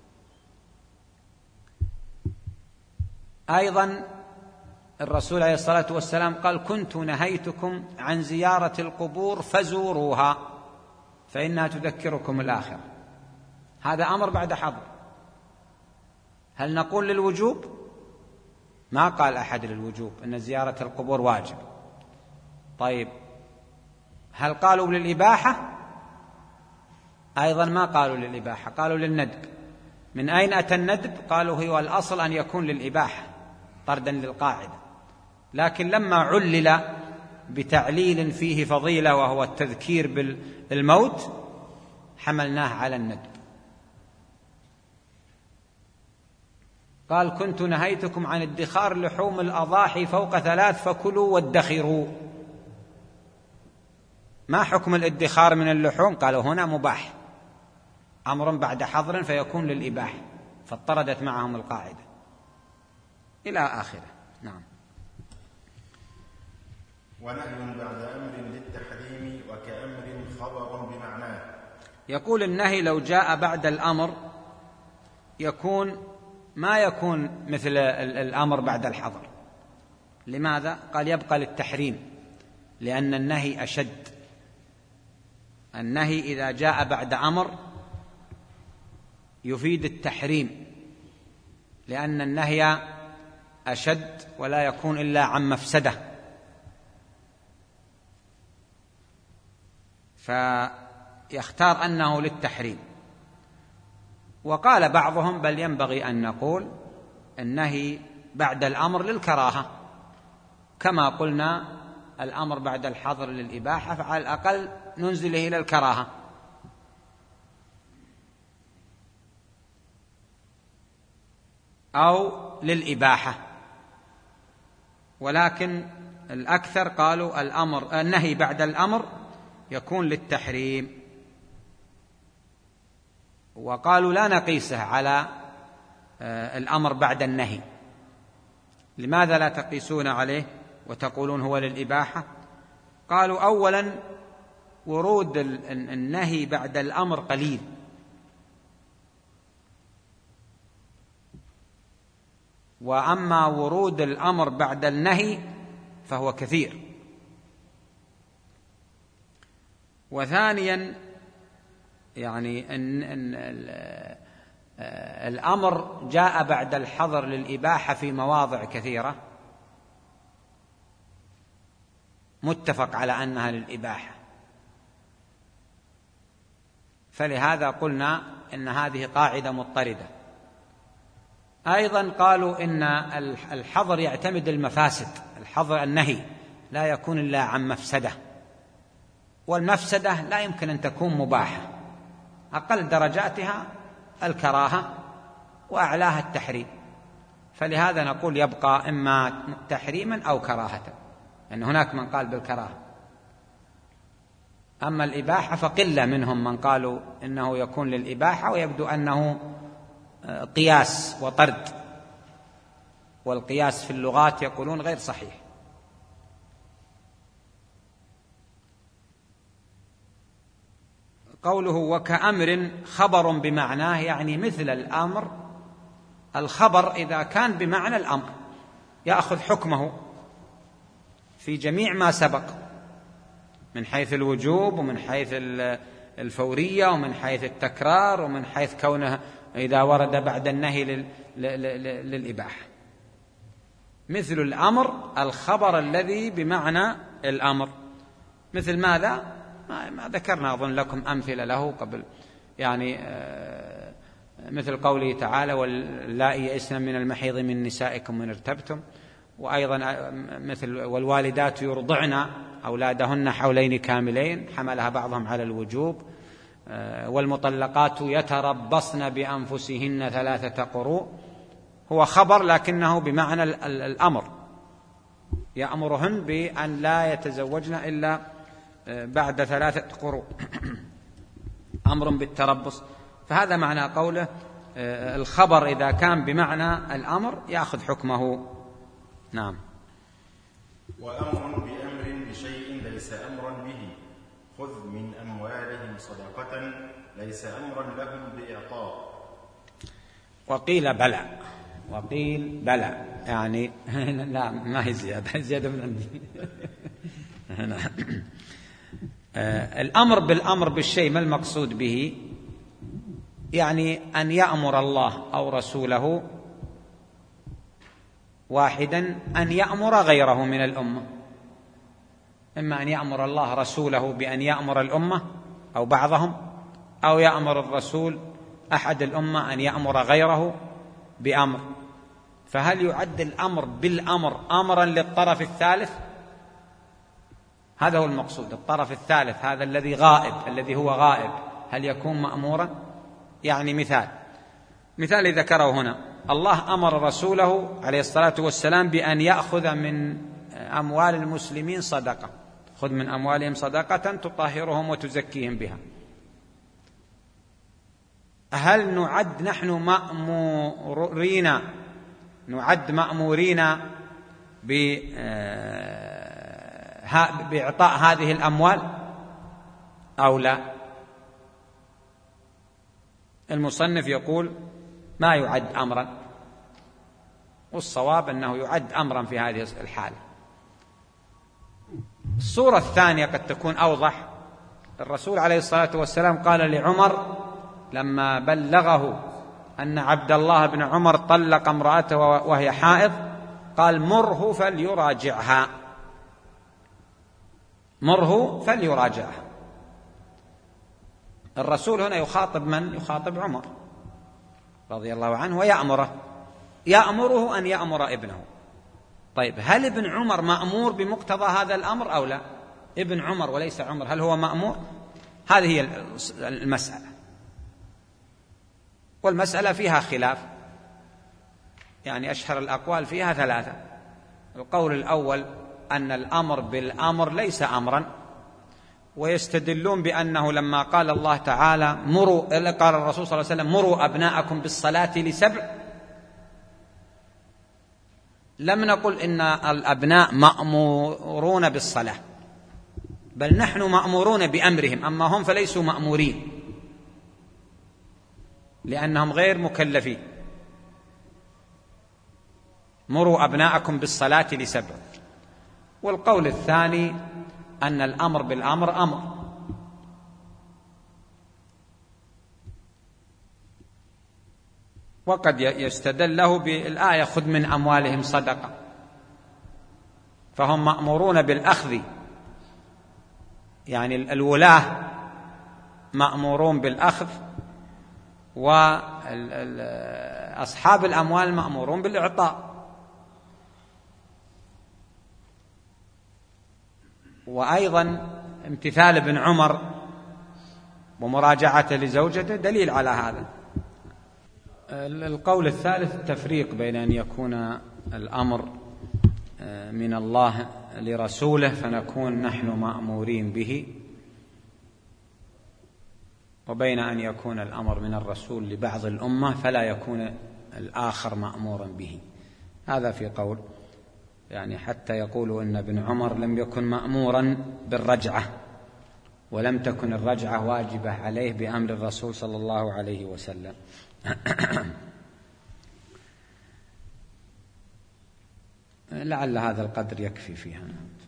أيضا الرسول عليه الصلاة والسلام قال كنت نهيتكم عن زيارة القبور فزوروها فإنها تذكركم الآخرة، هذا أمر بعد حظر. هل نقول للوجوب؟ ما قال أحد للوجوب أن زيارة القبور واجب. طيب هل قالوا للإباحة؟ أيضا ما قالوا للإباحة، قالوا للندب. من أين أتى الندب؟ قالوا هو الأصل أن يكون للإباحة طردا للقاعدة، لكن لما علل بتعليل فيه فضيلة وهو التذكير بالموت حملناه على الندب. قال كنت نهيتكم عن ادخار لحوم الأضاحي فوق 3 فكلوا وادخروا. ما حكم الادخار من اللحوم؟ قالوا هنا مباح، أمر بعد حظر فيكون للإباحة، فاضطردت معهم القاعدة إلى آخره. نعم. ونهي بعد أمر للتحريم وكأمر خبر بمعناه. يقول النهي لو جاء بعد الأمر يكون ما يكون مثل الأمر بعد الحظر. لماذا؟ قال يبقى للتحريم، لأن النهي أشد. النهي إذا جاء بعد أمر يفيد التحريم، لأن النهي أشد ولا يكون إلا عن مفسدة، فيختار أنه للتحريم. وقال بعضهم بل ينبغي أن نقول النهي بعد الأمر للكراهة، كما قلنا الأمر بعد الحظر للإباحة، فعلى الأقل ننزله إلى الكراهة. أو للإباحة، ولكن الأكثر قالوا النهي بعد الأمر يكون للتحريم، وقالوا لا نقيسه على الأمر بعد النهي. لماذا لا تقيسون عليه وتقولون هو للإباحة؟ قالوا أولا ورود النهي بعد الأمر قليل، وأما ورود الأمر بعد النهي فهو كثير. وثانيا يعني أن الأمر جاء بعد الحظر للإباحة في مواضع كثيرة متفق على أنها للإباحة، فلهذا قلنا إن هذه قاعدة مضطردة. أيضا قالوا إن الحظر يعتمد المفاسد، الحظر النهي لا يكون إلا عن مفسدة، والمفسدة لا يمكن أن تكون مباحة، أقل درجاتها الكراهة وأعلاها التحريم، فلهذا نقول يبقى إما تحريما أو كراهة، لأن هناك من قال بالكراهة. أما الإباحة فقلة منهم من قالوا إنه يكون للإباحة، ويبدو أنه قياس وطرد، والقياس في اللغات يقولون غير صحيح. قوله وكأمر خبر بمعناه، يعني مثل الأمر، الخبر إذا كان بمعنى الأمر يأخذ حكمه في جميع ما سبق من حيث الوجوب ومن حيث الفورية ومن حيث التكرار ومن حيث كونه إذا ورد بعد النهي للإباحة. مثل الأمر الخبر الذي بمعنى الأمر، مثل ماذا؟ ما ذكرنا أظن لكم أمثلة له قبل، يعني مثل قوله تعالى واللائي يئسن من المحيض من نسائكم إن ارتبتم، وأيضا مثل والوالدات يرضعن أولادهن حولين كاملين، حملها بعضهم على الوجوب، والمطلقات يتربصن بأنفسهن 3 قروء، هو خبر لكنه بمعنى الأمر، يأمرهن بأن لا يتزوجن إلا بعد 3 قروء، أمر بالتربص. فهذا معنى قوله الخبر إذا كان بمعنى الأمر يأخذ حكمه. نعم. وأمر بأمر بشيء ليس أمرا به، خذ من أموالهم صدقة ليس أمرا لهم بإعطاء. وقيل بلى يعني لا ما هي زيادة من عندي. الأمر بالأمر بالشيء ما المقصود به؟ يعني أن يأمر الله أو رسوله واحدا أن يأمر غيره من الأمة، إما أن يأمر الله رسوله بأن يأمر الأمة أو بعضهم، أو يأمر الرسول أحد الأمة أن يأمر غيره بأمر. فهل يعد الأمر بالأمر أمرا للطرف الثالث؟ هذا هو المقصود، الطرف الثالث هذا الذي هو غائب هل يكون مأمورا؟ يعني مثال ذكره هنا، الله أمر رسوله عليه الصلاة والسلام بأن يأخذ من أموال المسلمين صدقة، خذ من أموالهم صدقة تطهرهم وتزكيهم بها. هل نعد نحن مأمورين بإعطاء هذه الأموال أو لا؟ المصنف يقول ما يعد أمرا، والصواب أنه يعد أمرا في هذه الحالة. الصورة الثانية قد تكون أوضح. الرسول عليه الصلاة والسلام قال لعمر لما بلغه أن عبد الله بن عمر طلق امرأته وهي حائض، قال مره فليراجعها. الرسول هنا يخاطب من؟ يخاطب عمر رضي الله عنه ويأمره أن يأمر ابنه. طيب هل ابن عمر مأمور بمقتضى هذا الأمر أو لا؟ ابن عمر وليس عمر، هل هو مأمور؟ هذه هي المسألة، والمسألة فيها خلاف، يعني أشهر الأقوال فيها 3. القول الأول أن الأمر بالأمر ليس أمرا، ويستدلون بأنه لما قال الله تعالى قال الرسول صلى الله عليه وسلم مروا أبناءكم بالصلاة لسبع، لم نقل إن الأبناء مأمورون بالصلاة، بل نحن مأمورون بأمرهم، أما هم فليسوا مأمورين لأنهم غير مكلفين. مروا أبناءكم بالصلاة لسبع. والقول الثاني أن الأمر بالأمر أمر، وقد يستدل له بالآية خذ من أموالهم صدقة، فهم مأمورون بالأخذ، يعني الولاة مأمورون بالأخذ، وأصحاب الأموال مأمورون بالإعطاء. وأيضا امتثال ابن عمر ومراجعته لزوجته دليل على هذا. القول الثالث التفريق بين أن يكون الأمر من الله لرسوله فنكون نحن مأمورين به، وبين أن يكون الأمر من الرسول لبعض الأمة فلا يكون الآخر مأمورا به. هذا في قول، يعني حتى يقولوا إن ابن عمر لم يكن مأمورا بالرجعة، ولم تكن الرجعة واجبة عليه بأمر الرسول صلى الله عليه وسلم. لعل هذا القدر يكفي فيها.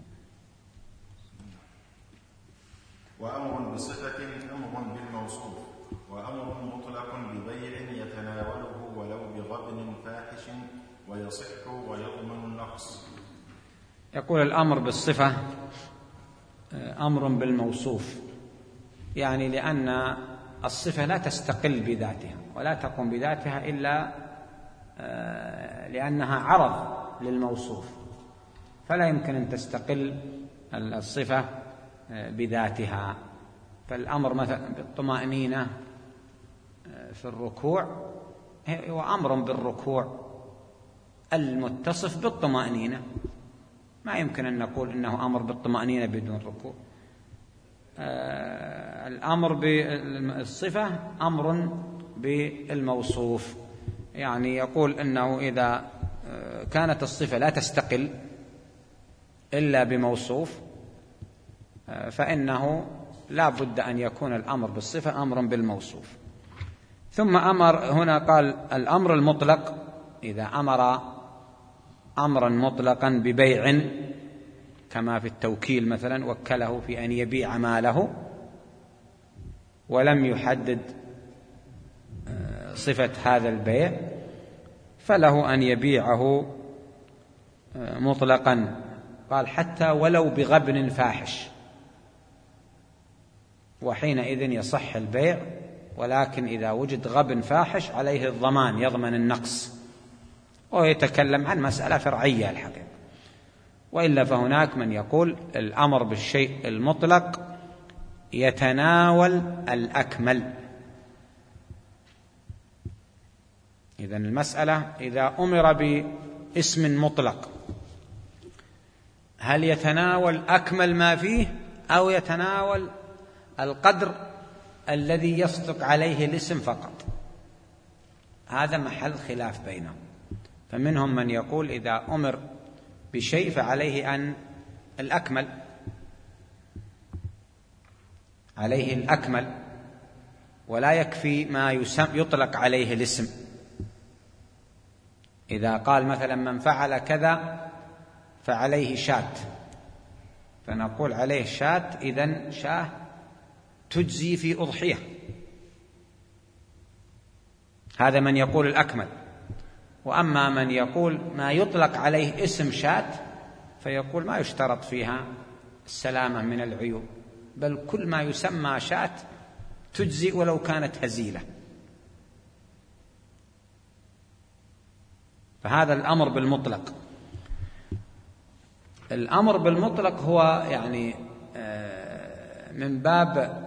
وأمر بصفة أمر بالموصوف، وأمر مطلق ببيع يتناوله ولو بغبن فاحش ويصح ويضمن النقص. يقول الأمر بالصفة أمر بالموصوف، يعني لأن الصفة لا تستقل بذاتها ولا تقوم بذاتها إلا لأنها عرض للموصوف، فلا يمكن أن تستقل الصفة بذاتها. فالأمر مثلا بالطمأنينة في الركوع هو أمر بالركوع المتصف بالطمأنينة، ما يمكن أن نقول إنه أمر بالطمأنينة بدون ركوع. الأمر بالصفة أمر بالموصوف، يعني يقول إنه إذا كانت الصفة لا تستقل إلا بموصوف فإنه لا بد أن يكون الأمر بالصفة أمر بالموصوف. ثم أمر هنا قال الأمر المطلق، إذا أمر أمرا مطلقا ببيع كما في التوكيل مثلا، وكله في أن يبيع ماله ولم يحدد صفة هذا البيع، فله أن يبيعه مطلقا. قال حتى ولو بغبن فاحش، وحينئذ يصح البيع، ولكن إذا وجد غبن فاحش عليه الضمان، يضمن النقص، ويتكلم عن مسألة فرعية الحقيقة. وإلا فهناك من يقول الأمر بالشيء المطلق يتناول الأكمل. إذن المسألة إذا أمر باسم مطلق هل يتناول أكمل ما فيه أو يتناول القدر الذي يصدق عليه الاسم فقط؟ هذا محل خلاف بينهم. فمنهم من يقول إذا أمر بشيء فعليه أن الأكمل، عليه الأكمل، ولا يكفي ما يطلق عليه الاسم. إذا قال مثلا من فعل كذا فعليه شاة، فنقول عليه شاة، إذن شاة تجزي في أضحية. هذا من يقول الأكمل. وأما من يقول ما يطلق عليه اسم شاة فيقول ما يشترط فيها السلامة من العيوب، بل كل ما يسمى شاة تجزي ولو كانت هزيلة. فهذا الأمر بالمطلق. الأمر بالمطلق هو يعني من باب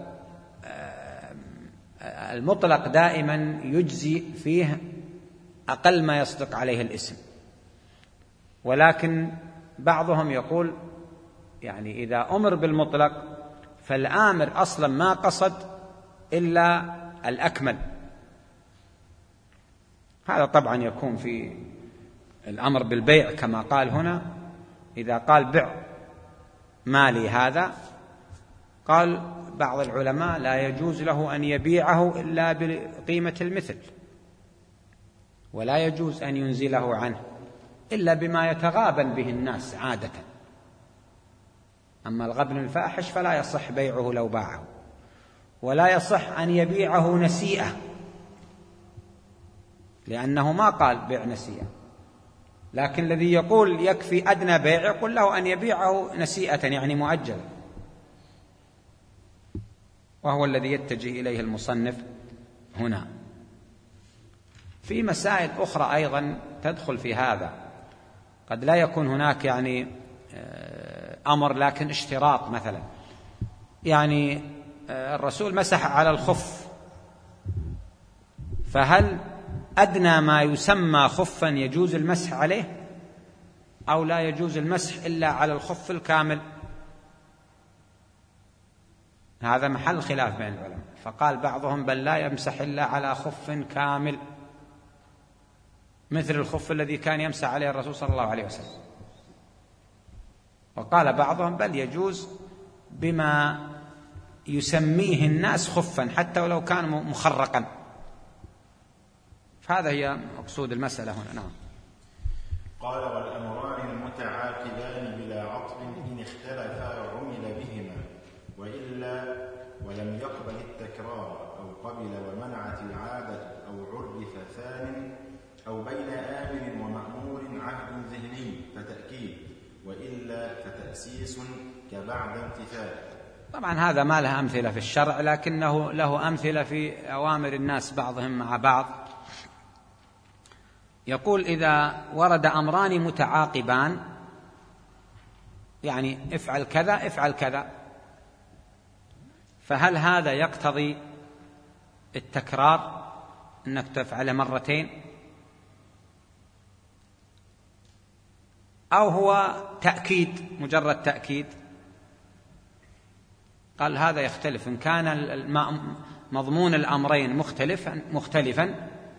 المطلق دائما يجزي فيه أقل ما يصدق عليه الاسم، ولكن بعضهم يقول يعني إذا أمر بالمطلق فالآمر أصلا ما قصد إلا الأكمل. هذا طبعا يكون في الأمر بالبيع كما قال هنا، إذا قال بع مالي هذا، قال بعض العلماء لا يجوز له أن يبيعه إلا بقيمة المثل، ولا يجوز أن ينزله عنه إلا بما يتغابن به الناس عادة. أما الغبن الفاحش فلا يصح بيعه لو باعه، ولا يصح أن يبيعه نسيئة، لأنه ما قال بيع نسيئة. لكن الذي يقول يكفي أدنى بيع يقول له أن يبيعه نسيئة يعني مؤجلا، وهو الذي يتجه إليه المصنف هنا. في مسائل أخرى أيضا تدخل في هذا، قد لا يكون هناك يعني أمر لكن اشتراط. مثلا يعني الرسول مسح على الخف، فهل أدنى ما يسمى خفا يجوز المسح عليه أو لا يجوز المسح إلا على الخف الكامل؟ هذا محل خلاف بين العلماء. فقال بعضهم بل لا يمسح إلا على خف كامل، مثل الخف الذي كان يمسح عليه الرسول صلى الله عليه وسلم. وقال بعضهم بل يجوز بما يسميه الناس خفا حتى ولو كان مخرقا. فهذا هي مقصود المسألة هنا. نعم. قال والأمران المتعاقبان بلا عطف إن اختلفا عمل بهما، وإلا ولم يقبل التكرار أو قبل ومنعت العادة أو عرف ثان، أو بين آمر ومأمور عهد ذهني فتأكيد، وإلا فتأسيس كبعد امتثال. طبعا هذا ما له أمثلة في الشرع، لكنه له أمثلة في أوامر الناس بعضهم مع بعض. يقول إذا ورد أمران متعاقبان، يعني افعل كذا افعل كذا، فهل هذا يقتضي التكرار أنك تفعل مرتين، أو هو تأكيد مجرد تأكيد؟ قال هذا يختلف. إن كان مضمون الأمرين مختلفا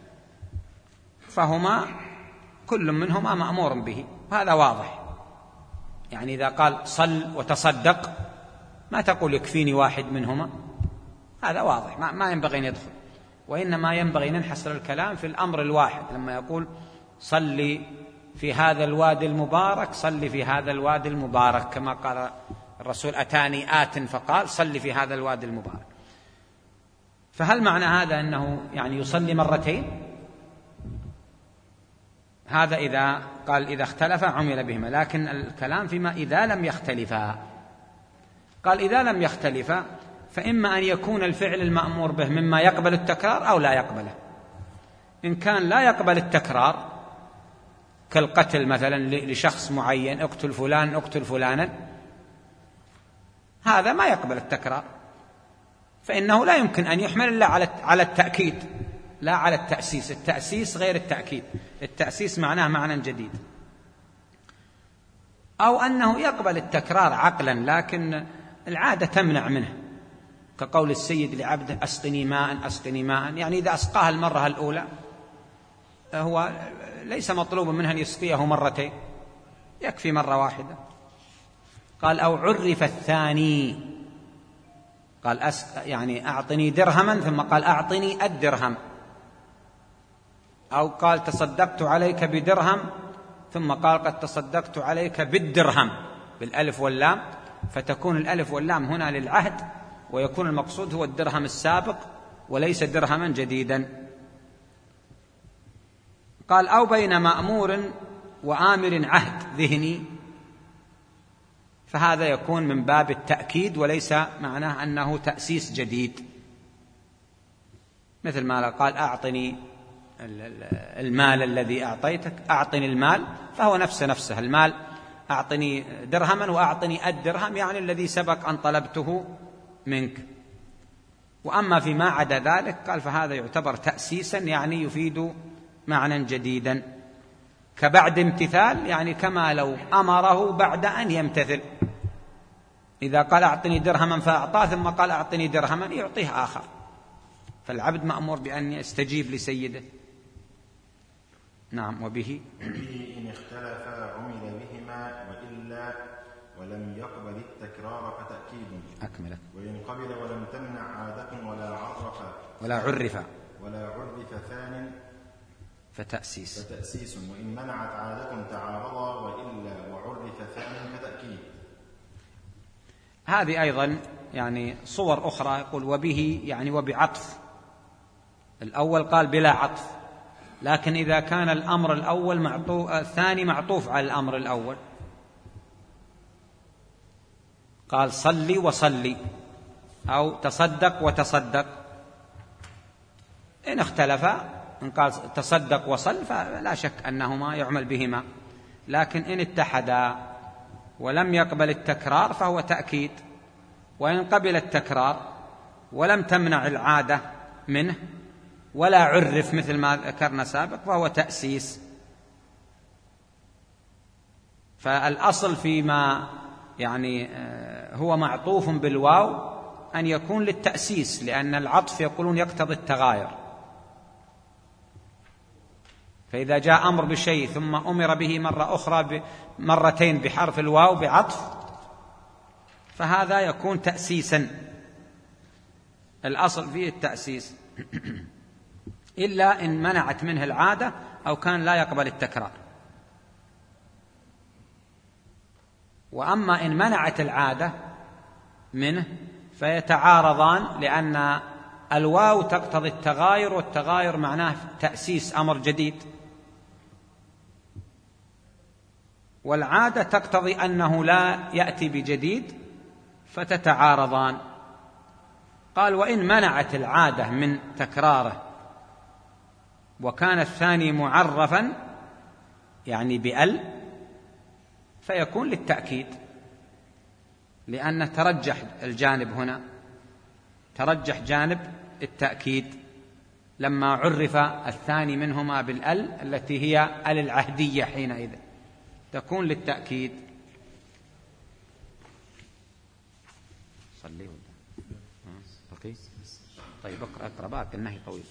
فهما كل منهما مأمور به، وهذا واضح. يعني إذا قال صل وتصدق ما تقول يكفيني واحد منهما، هذا واضح ما ينبغي أن يدخل. وإنما ينبغي أن نحصر الكلام في الأمر الواحد، لما يقول صلي في هذا الوادي المبارك صلي في هذا الوادي المبارك، كما قال الرسول أتاني آت فقال صلي في هذا الوادي المبارك. فهل معنى هذا أنه يعني يصلي مرتين؟ هذا إذا قال إذا اختلف عمل بهما، لكن الكلام فيما إذا لم يختلفا. قال إذا لم يختلفا فإما أن يكون الفعل المأمور به مما يقبل التكرار أو لا يقبله. إن كان لا يقبل التكرار كالقتل مثلا لشخص معين، اقتل فلان اقتل فلانا، هذا ما يقبل التكرار، فإنه لا يمكن أن يحمل إلا على التأكيد لا على التأسيس. التأسيس غير التأكيد، التأسيس معناه معنى جديد. أو أنه يقبل التكرار عقلا لكن العادة تمنع منه، كقول السيد لعبده أسقني ماء أسقني ماء، يعني إذا أسقاها المرة الأولى هو ليس مطلوب منه أن يسقيه مرتين، يكفي مرة واحدة. قال أو عرف الثاني، قال يعني أعطني درهما ثم قال أعطني الدرهم، أو قال تصدقت عليك بدرهم ثم قال قد تصدقت عليك بالدرهم بالألف واللام، فتكون الألف واللام هنا للعهد، ويكون المقصود هو الدرهم السابق وليس درهما جديدا. قال أو بين مأمور وآمر عهد ذهني، فهذا يكون من باب التأكيد وليس معناه أنه تأسيس جديد، مثل ما قال أعطني المال الذي أعطيتك، أعطني المال، فهو نفسه المال، أعطني درهما وأعطني الدرهم يعني الذي سبق أن طلبته منك. وأما فيما عدا ذلك قال فهذا يعتبر تأسيسا، يعني يفيد معنى جديدا، كبعد امتثال، يعني كما لو أمره بعد أن يمتثل. إذا قال أعطني درهما فأعطاه، ثم قال أعطني درهما، يعطيه آخر. فالعبد مأمور بأن يستجيب لسيده. نعم. وبه إن اختلفا عمل بهما، وإلا ولم يقبل التكرار فتأكيد. أكمل. وإن قبل ولم تمنع عادة ولا عرف ثان فتأسيس. وإن منعت عادة تعارضا، وإلا وعرف ثان فتأكيد. هذه أيضا يعني صور أخرى. يقول وبه يعني وبعطف. الأول قال بلا عطف، لكن إذا كان الأمر الأول الثاني معطوف على الأمر الأول، قال صلي وصلي، أو تصدق وتصدق. إن اختلفا، إن قال تصدق وصل، فلا شك أنهما يعمل بهما. لكن إن اتحدا ولم يقبل التكرار فهو تأكيد. وإن قبل التكرار ولم تمنع العادة منه ولا عرف مثل ما ذكرنا سابق فهو تأسيس. فالأصل فيما يعني هو معطوف بالواو أن يكون للتأسيس، لأن العطف يقولون يقتضي التغاير. فإذا جاء أمر بشيء ثم أمر به مرة أخرى مرتين بحرف الواو بعطف، فهذا يكون تأسيسا. الأصل فيه التأسيس إلا إن منعت منه العادة أو كان لا يقبل التكرار. وأما إن منعت العادة منه فيتعارضان، لأن الواو تقتضي التغاير، والتغاير معناه تأسيس أمر جديد، والعادة تقتضي أنه لا يأتي بجديد، فتتعارضان. قال وإن منعت العادة من تكراره وكان الثاني معرفا يعني بأل، فيكون للتأكيد، لأن ترجح الجانب هنا، ترجح جانب التأكيد لما عرف الثاني منهما بالأل التي هي أل العهدية، حينئذ تكون للتأكيد. صلي بقي. طيب اقرأ باقي، النهي طويل.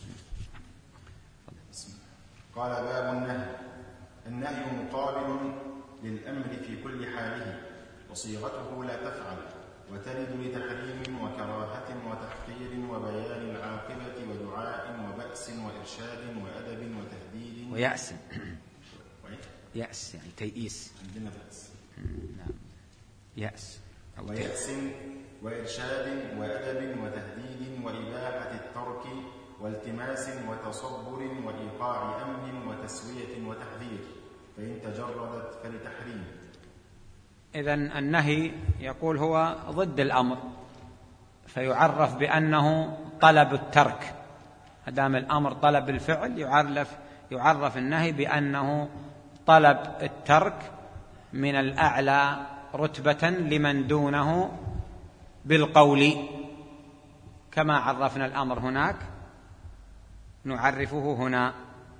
قال باب النهي مقابل للأمر في كل حاله، وصيغته لا تفعل، وترد لتحريم وكراهة وتحقير وبيان العاقبة ودعاء وبأس وإرشاد وأدب وتهديد ويأس. يأس يعني تيئيس. عندنا بأس. نعم. يأس ويأس وإرشاد وأدب وتهديد وإباحة الترك والتماس وتصبر وإيقاع أمن وتسوية وتحذير، فإن تجردت فلتحريم. إذن النهي يقول هو ضد الأمر، فيعرف بأنه طلب الترك. أدام الأمر طلب الفعل يعرف النهي بأنه طلب الترك من الأعلى رتبة لمن دونه بالقول، كما عرفنا الأمر هناك نعرفه هنا.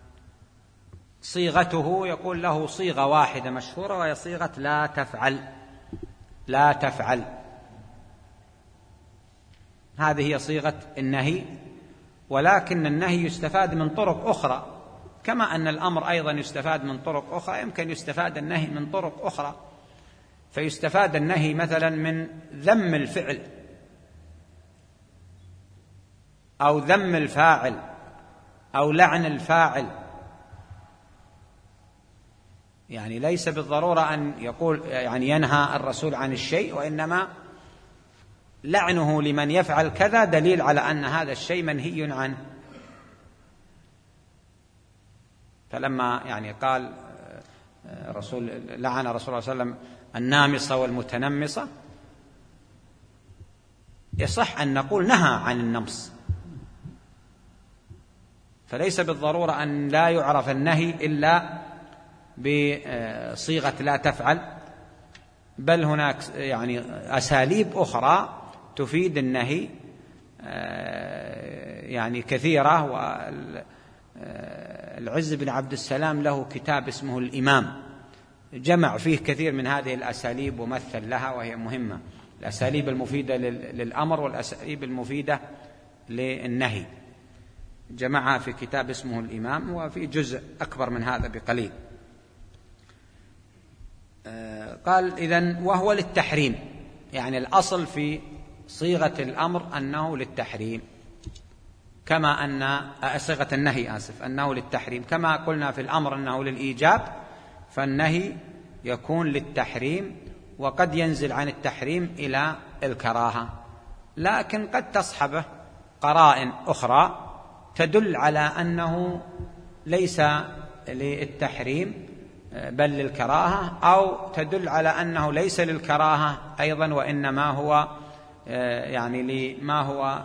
صيغته يقول له صيغة واحدة مشهورة، وهي صيغة لا تفعل. لا تفعل، هذه هي صيغة النهي. ولكن النهي يستفاد من طرق أخرى، كما أن الأمر أيضا يستفاد من طرق أخرى، يمكن يستفاد النهي من طرق أخرى. فيستفاد النهي مثلا من ذم الفعل أو ذم الفاعل أو لعن الفاعل. يعني ليس بالضرورة أن يقول يعني ينهى الرسول عن الشيء، وإنما لعنه لمن يفعل كذا دليل على أن هذا الشيء منهي عنه. فلما يعني قال لعن رسول الله صلى الله عليه وسلم النامصة والمتنمصة، يصح أن نقول نهى عن النمص. فليس بالضرورة أن لا يعرف النهي إلا بصيغة لا تفعل، بل هناك يعني أساليب أخرى تفيد النهي يعني كثيرة. العز بن عبد السلام له كتاب اسمه الإمام، جمع فيه كثير من هذه الأساليب ومثل لها، وهي مهمة، الأساليب المفيدة للأمر والأساليب المفيدة للنهي، جمعها في كتاب اسمه الإمام، وفي جزء أكبر من هذا بقليل. قال إذن وهو للتحريم، يعني الأصل في صيغة الأمر أنه للتحريم، كما أن صيغة النهي أنه للتحريم، كما قلنا في الأمر أنه للإيجاب، فالنهي يكون للتحريم، وقد ينزل عن التحريم إلى الكراهة، لكن قد تصحبه قرائن أخرى تدل على أنه ليس للتحريم بل للكراهة، أو تدل على أنه ليس للكراهة أيضا، وإنما هو يعني ما هو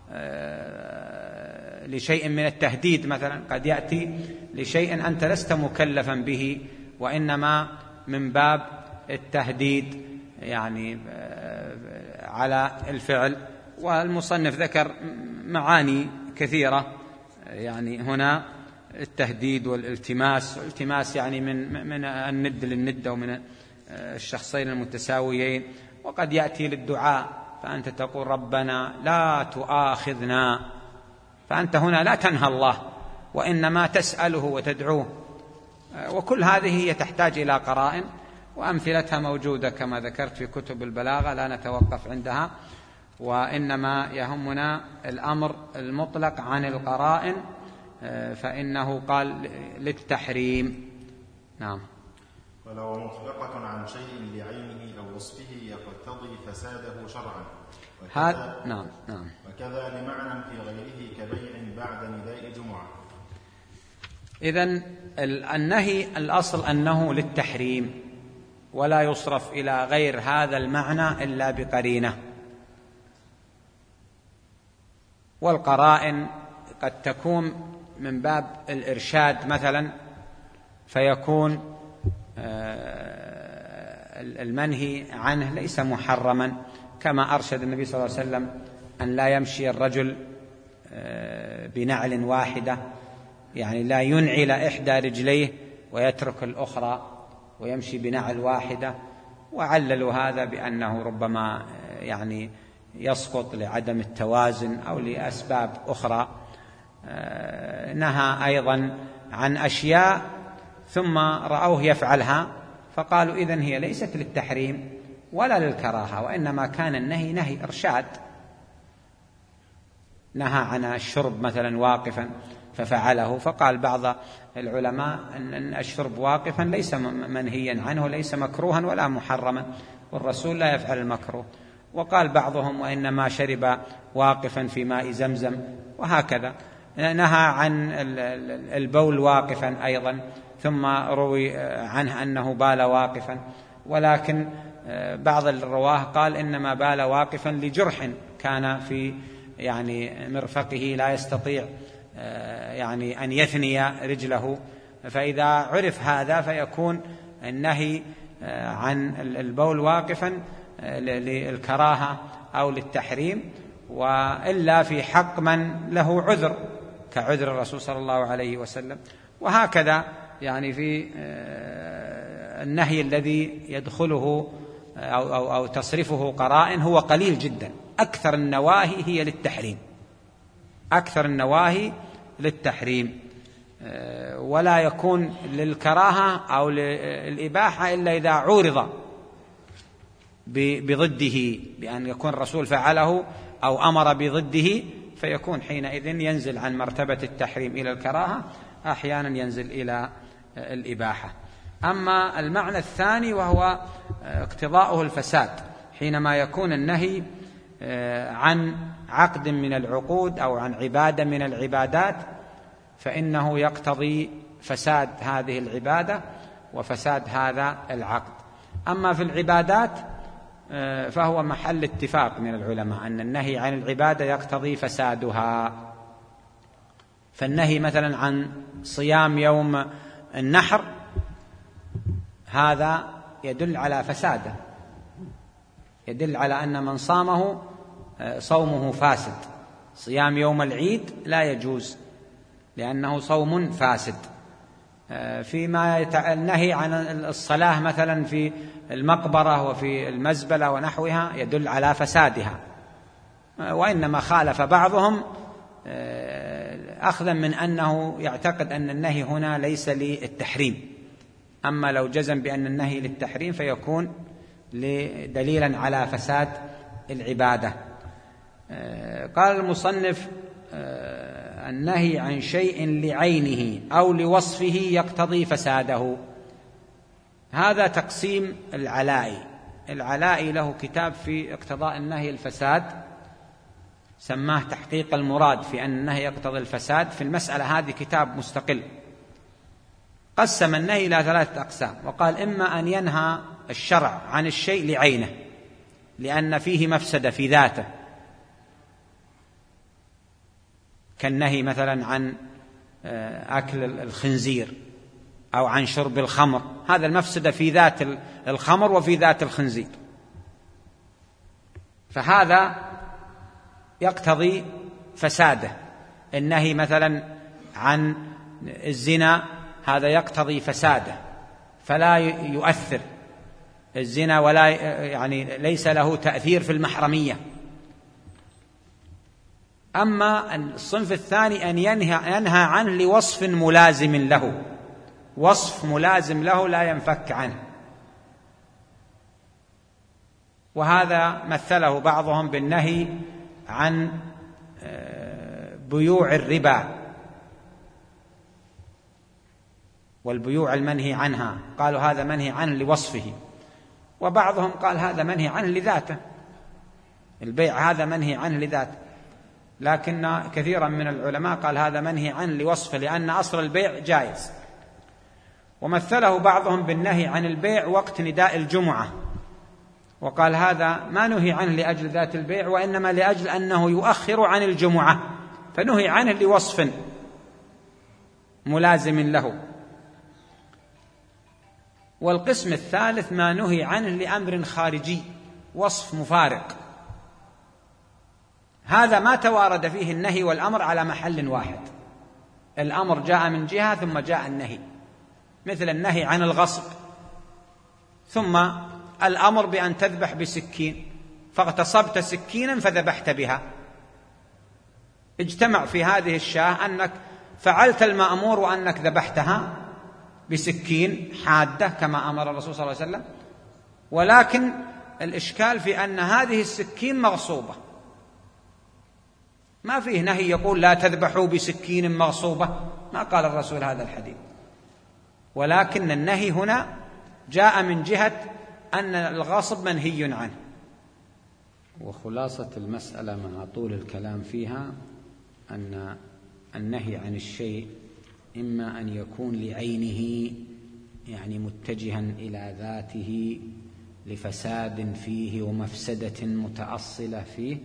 لشيء من التهديد، مثلا قد يأتي لشيء أنت لست مكلفا به، وإنما من باب التهديد يعني على الفعل. والمصنف ذكر معاني كثيرة، يعني هنا التهديد والالتماس يعني من الند للند، ومن الشخصين المتساويين، وقد يأتي للدعاء، فأنت تقول ربنا لا تؤاخذنا، فأنت هنا لا تنهى الله، وإنما تسأله وتدعوه، وكل هذه هي تحتاج إلى قرائن، وأمثلتها موجودة كما ذكرت في كتب البلاغة، لا نتوقف عندها، وإنما يهمنا الأمر المطلق عن القرائن، فإنه قال للتحريم. نعم. ولو مطلقة عن شيء بعينه أو وصفه يقتضي فساده شرعا، هذا نعم. وكذا لمعنى في غيره كبيع بعد نداء جمعة. إذن النهي الأصل أنه للتحريم، ولا يصرف إلى غير هذا المعنى إلا بقرينة، والقرائن قد تكون من باب الإرشاد مثلا، فيكون المنهي عنه ليس محرما، كما أرشد النبي صلى الله عليه وسلم أن لا يمشي الرجل بنعل واحدة، يعني لا ينعل إحدى رجليه ويترك الأخرى ويمشي بنعل واحدة، وعللوا هذا بأنه ربما يعني يسقط لعدم التوازن أو لأسباب أخرى. نهى أيضا عن أشياء ثم رأوه يفعلها، فقالوا إذن هي ليست للتحريم ولا للكراهة، وإنما كان النهي نهي إرشاد. نهى عن الشرب مثلا واقفا ففعله، فقال بعض العلماء أن الشرب واقفا ليس منهيا عنه، ليس مكروها ولا محرما، والرسول لا يفعل المكروه. وقال بعضهم وإنما شرب واقفا في ماء زمزم، وهكذا. نهى عن البول واقفا أيضا، ثم روي عنه أنه بال واقفا، ولكن بعض الرواه قال إنما بال واقفا لجرح كان في يعني مرفقه لا يستطيع يعني أن يثني رجله، فإذا عرف هذا فيكون النهي عن البول واقفا للكراهة أو للتحريم، وإلا في حق من له عذر كعذر الرسول صلى الله عليه وسلم. وهكذا يعني في النهي الذي يدخله أو تصرفه قرائن هو قليل جدا، أكثر النواهي هي للتحريم، أكثر النواهي للتحريم، ولا يكون للكراهة أو للإباحة إلا إذا عورض بضده، بأن يكون الرسول فعله أو أمر بضده، فيكون حينئذ ينزل عن مرتبة التحريم إلى الكراهة، أحيانا ينزل إلى الإباحة. أما المعنى الثاني وهو اقتضاؤه الفساد، حينما يكون النهي عن عقد من العقود أو عن عبادة من العبادات، فإنه يقتضي فساد هذه العبادة وفساد هذا العقد. أما في العبادات فهو محل اتفاق من العلماء أن النهي عن العبادة يقتضي فسادها، فالنهي مثلا عن صيام يوم النحر هذا يدل على فساده، يدل على أن من صامه صومه فاسد. صيام يوم العيد لا يجوز، لأنه صوم فاسد. فيما النهي عن الصلاة مثلا في المقبرة وفي المزبلة ونحوها يدل على فسادها، وإنما خالف بعضهم أخذا من أنه يعتقد أن النهي هنا ليس للتحريم، أما لو جزم بأن النهي للتحريم فيكون دليلا على فساد العبادة. قال المصنف: النهي عن شيء لعينه أو لوصفه يقتضي فساده. هذا تقسيم العلائي له كتاب في اقتضاء النهي الفساد، سماه تحقيق المراد في أن النهي يقتضي الفساد. في المسألة هذه كتاب مستقل، قسم النهي إلى 3 أقسام، وقال: إما أن ينهى الشرع عن الشيء لعينه لأن فيه مفسدة في ذاته، كالنهي مثلا عن أكل الخنزير أو عن شرب الخمر، هذا المفسدة في ذات الخمر وفي ذات الخنزير، فهذا يقتضي فساده. النهي مثلا عن الزنا هذا يقتضي فساده، فلا يؤثر الزنا ولا يعني ليس له تأثير في المحرمية. أما الصنف الثاني أن ينهى عنه لوصف ملازم له، وصف ملازم له لا ينفك عنه، وهذا مثله بعضهم بالنهي عن بيوع الربا والبيوع المنهي عنها، قالوا هذا منهي عنه لوصفه، وبعضهم قال هذا منهي عنه لذاته، البيع هذا منهي عنه لذاته، لكن كثيرا من العلماء قال هذا منهي عنه لوصفه لأن أصل البيع جائز. ومثله بعضهم بالنهي عن البيع وقت نداء الجمعة، وقال هذا ما نهي عنه لأجل ذات البيع وإنما لأجل أنه يؤخر عن الجمعة، فنهي عنه لوصف ملازم له. والقسم الثالث ما نهي عنه لأمر خارجي، وصف مفارق، هذا ما توارد فيه النهي والأمر على محل واحد، الأمر جاء من جهة ثم جاء النهي، مثل النهي عن الغصب ثم الأمر بأن تذبح بسكين، فاغتصبت سكينا فذبحت بها، اجتمع في هذه الشاة أنك فعلت المأمور وأنك ذبحتها بسكين حادة كما أمر الرسول صلى الله عليه وسلم، ولكن الإشكال في أن هذه السكين مغصوبة، ما فيه نهي يقول لا تذبحوا بسكين مغصوبة، ما قال الرسول هذا الحديث، ولكن النهي هنا جاء من جهة أن الغصب منهي عنه. وخلاصة المسألة مع طول الكلام فيها أن النهي عن الشيء إما أن يكون لعينه يعني متجها إلى ذاته لفساد فيه ومفسدة متأصلة فيه،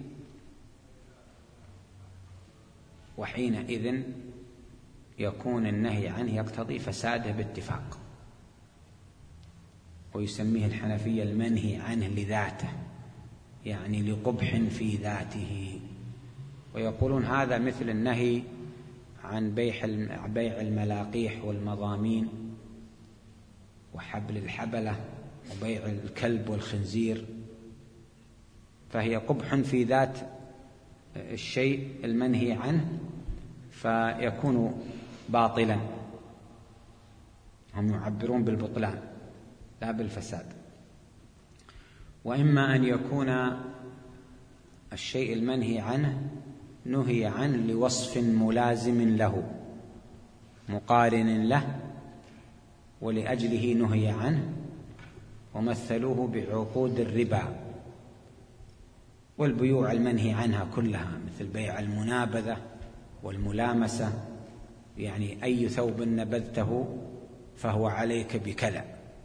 وحينئذ يكون النهي عنه يقتضي فساده باتفاق، ويسميه الحنفية المنهي عنه لذاته، يعني لقبح في ذاته، ويقولون هذا مثل النهي عن بيع الملاقيح والمضامين وحبل الحبلة وبيع الكلب والخنزير، فهي قبح في ذات الشيء المنهي عنه فيكون باطلا، هم يعبرون بالبطلان لا بالفساد. وإما أن يكون الشيء المنهي عنه نهي عنه لوصف ملازم له مقارن له ولأجله نهي عنه، ومثلوه بعقود الربا والبيوع المنهي عنها كلها، مثل بيع المنابذة والملامسة، يعني أي ثوب نبذته فهو عليك بكذا،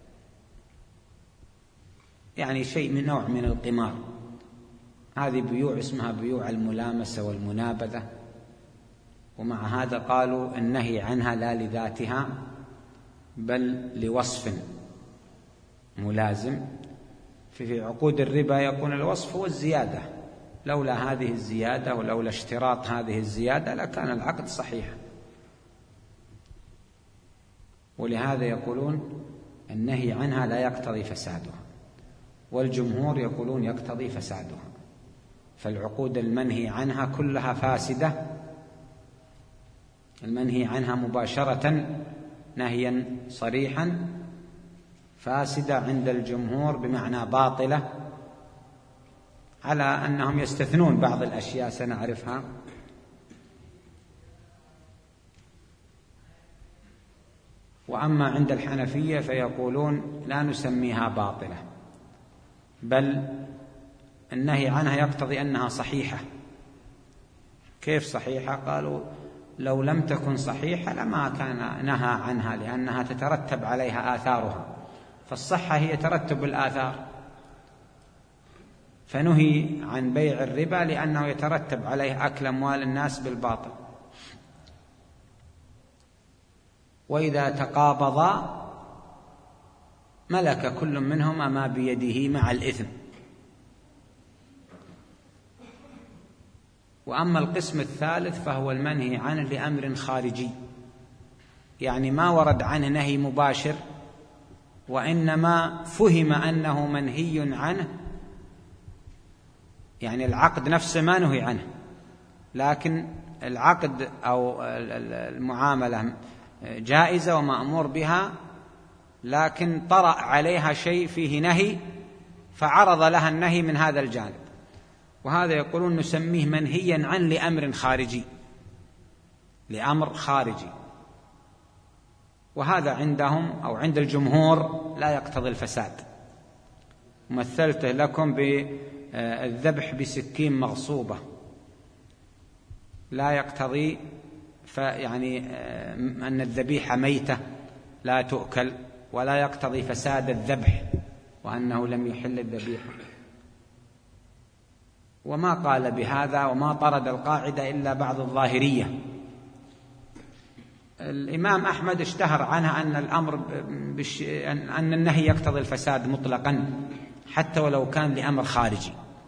يعني شيء من نوع من القمار، هذه بيوع اسمها بيوع الملامسة والمنابذة. ومع هذا قالوا النهي عنها لا لذاتها بل لوصف ملازم. في عقود الربا يكون الوصف هو الزيادة، لولا هذه الزيادة ولولا اشتراط هذه الزيادة لكان العقد صحيحا، ولهذا يقولون النهي عنها لا يقتضي فسادها، والجمهور يقولون يقتضي فسادها. فالعقود المنهي عنها كلها فاسدة، المنهي عنها مباشرة نهيا صريحا فاسدة عند الجمهور بمعنى باطلة، على أنهم يستثنون بعض الأشياء سنعرفها. وأما عند الحنفية فيقولون لا نسميها باطلة، بل النهي عنها يقتضي أنها صحيحة. كيف صحيحة؟ قالوا لو لم تكن صحيحة لما كان نهى عنها، لأنها تترتب عليها آثارها، فالصحة هي ترتب الآثار، فنهي عن بيع الربا لأنه يترتب عليه أكل أموال الناس بالباطل. وإذا تقابضا ملك كل منهما ما بيده مع الإثم. وأما القسم الثالث فهو المنهي عنه لأمر خارجي، يعني ما ورد عنه نهي مباشر، وإنما فهم أنه منهي عنه، يعني العقد نفسه ما نهي عنه، لكن العقد أو المعاملة جائزة ومأمور بها، لكن طرأ عليها شيء فيه نهي فعرض لها النهي من هذا الجانب، وهذا يقولون نسميه منهيا عن لأمر خارجي، لأمر خارجي. وهذا عندهم أو عند الجمهور لا يقتضي الفساد. مثلته لكم بالذبح بسكين مغصوبة، لا يقتضي يعني أن الذبيحة ميتة لا تؤكل، ولا يقتضي فساد الذبح وأنه لم يحل الذبيحة. وما قال بهذا وما طرد القاعدة إلا بعض الظاهرية. الإمام أحمد اشتهر عنها أن الأمر أن النهي يقتضي الفساد مطلقا حتى ولو كان لأمر خارجي،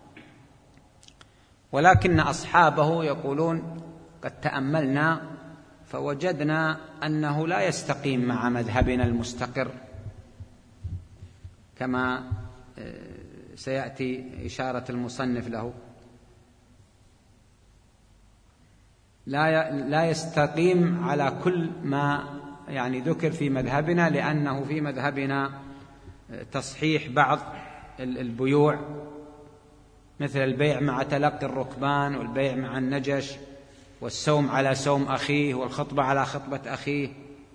ولكن أصحابه يقولون قد تأملنا فوجدنا أنه لا يستقيم مع مذهبنا المستقر، كما سيأتي إشارة المصنف له. لا يستقيم على كل ما يعني ذكر في مذهبنا، لأنه في مذهبنا تصحيح بعض البيوع مثل البيع مع تلقي الركبان، والبيع مع النجش، والسوم على سوم أخيه، والخطبة على خطبة أخيه.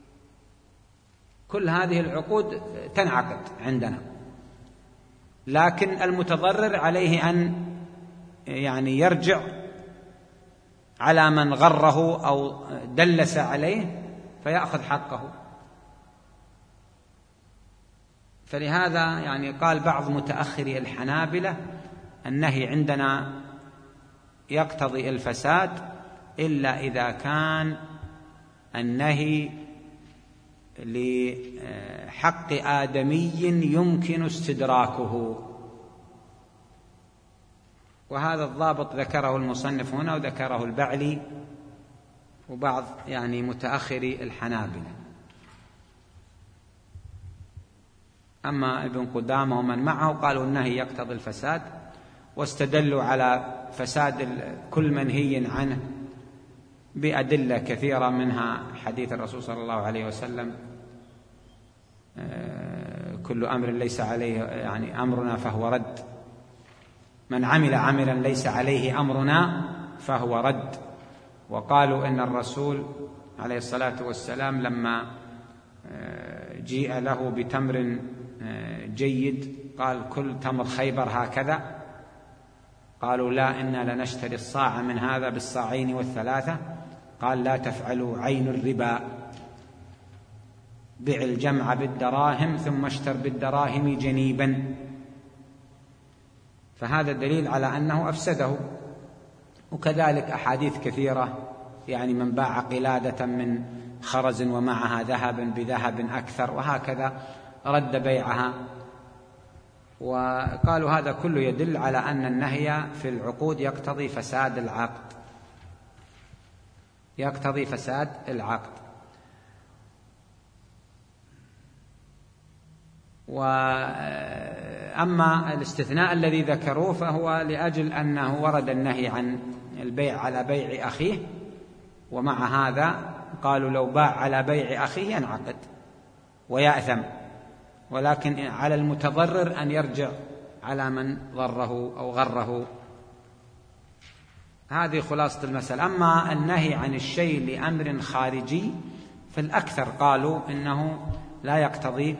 كل هذه العقود تنعقد عندنا، لكن المتضرر عليه أن يعني يرجع على من غره أو دلس عليه فيأخذ حقه. فلهذا يعني قال بعض متأخري الحنابلة النهي عندنا يقتضي الفساد إلا إذا كان النهي لحق آدمي يمكن استدراكه. وهذا الضابط ذكره المصنف هنا وذكره البعلي وبعض يعني متأخري الحنابلة. أما ابن قدامة ومن معه قالوا النهي يقتضي الفساد، واستدلوا على فساد كل منهي عنه بأدلة كثيرة، منها حديث الرسول صلى الله عليه وسلم كل أمر ليس عليه يعني أمرنا فهو رد، من عمل عملا ليس عليه أمرنا فهو رد. وقالوا إن الرسول عليه الصلاة والسلام لما جيء له بتمر جيد قال كل تمر خيبر هكذا، قالوا لا إنا لنشتري الصاع من هذا بالصاعين والثلاثة، قال لا تفعلوا عين الربا، بع الجمع بالدراهم ثم اشتر بالدراهم جنيبا. فهذا دليل على أنه أفسده. وكذلك أحاديث كثيرة، يعني من باع قلادة من خرز ومعها ذهبا بذهب أكثر وهكذا رد بيعها. وقالوا هذا كله يدل على أن النهي في العقود يقتضي فساد العقد، يقتضي فساد العقد. وأما الاستثناء الذي ذكروه فهو لأجل أنه ورد النهي عن البيع على بيع أخيه، ومع هذا قالوا لو باع على بيع أخيه ينعقد ويأثم، ولكن على المتضرر أن يرجع على من ضره أو غره. هذه خلاصة المسألة. أما النهي عن الشيء لأمر خارجي فالأكثر قالوا إنه لا يقتضي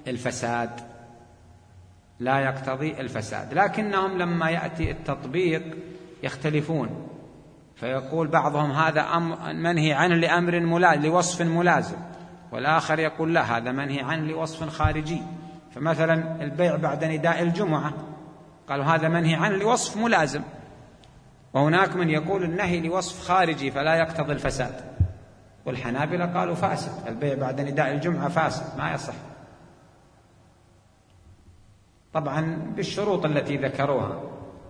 الفساد، لكنهم لما يأتي التطبيق يختلفون، فيقول بعضهم هذا منهي عنه لأمر لوصف ملازم، والآخر يقول لا، هذا منهي عنه لوصف خارجي. فمثلا البيع بعد نداء الجمعة قالوا هذا منهي عنه لوصف ملازم، وهناك من يقول النهي لوصف خارجي فلا يقتضي الفساد، والحنابلة قالوا فاسد، البيع بعد نداء الجمعة فاسد ما يصح، طبعا بالشروط التي ذكروها.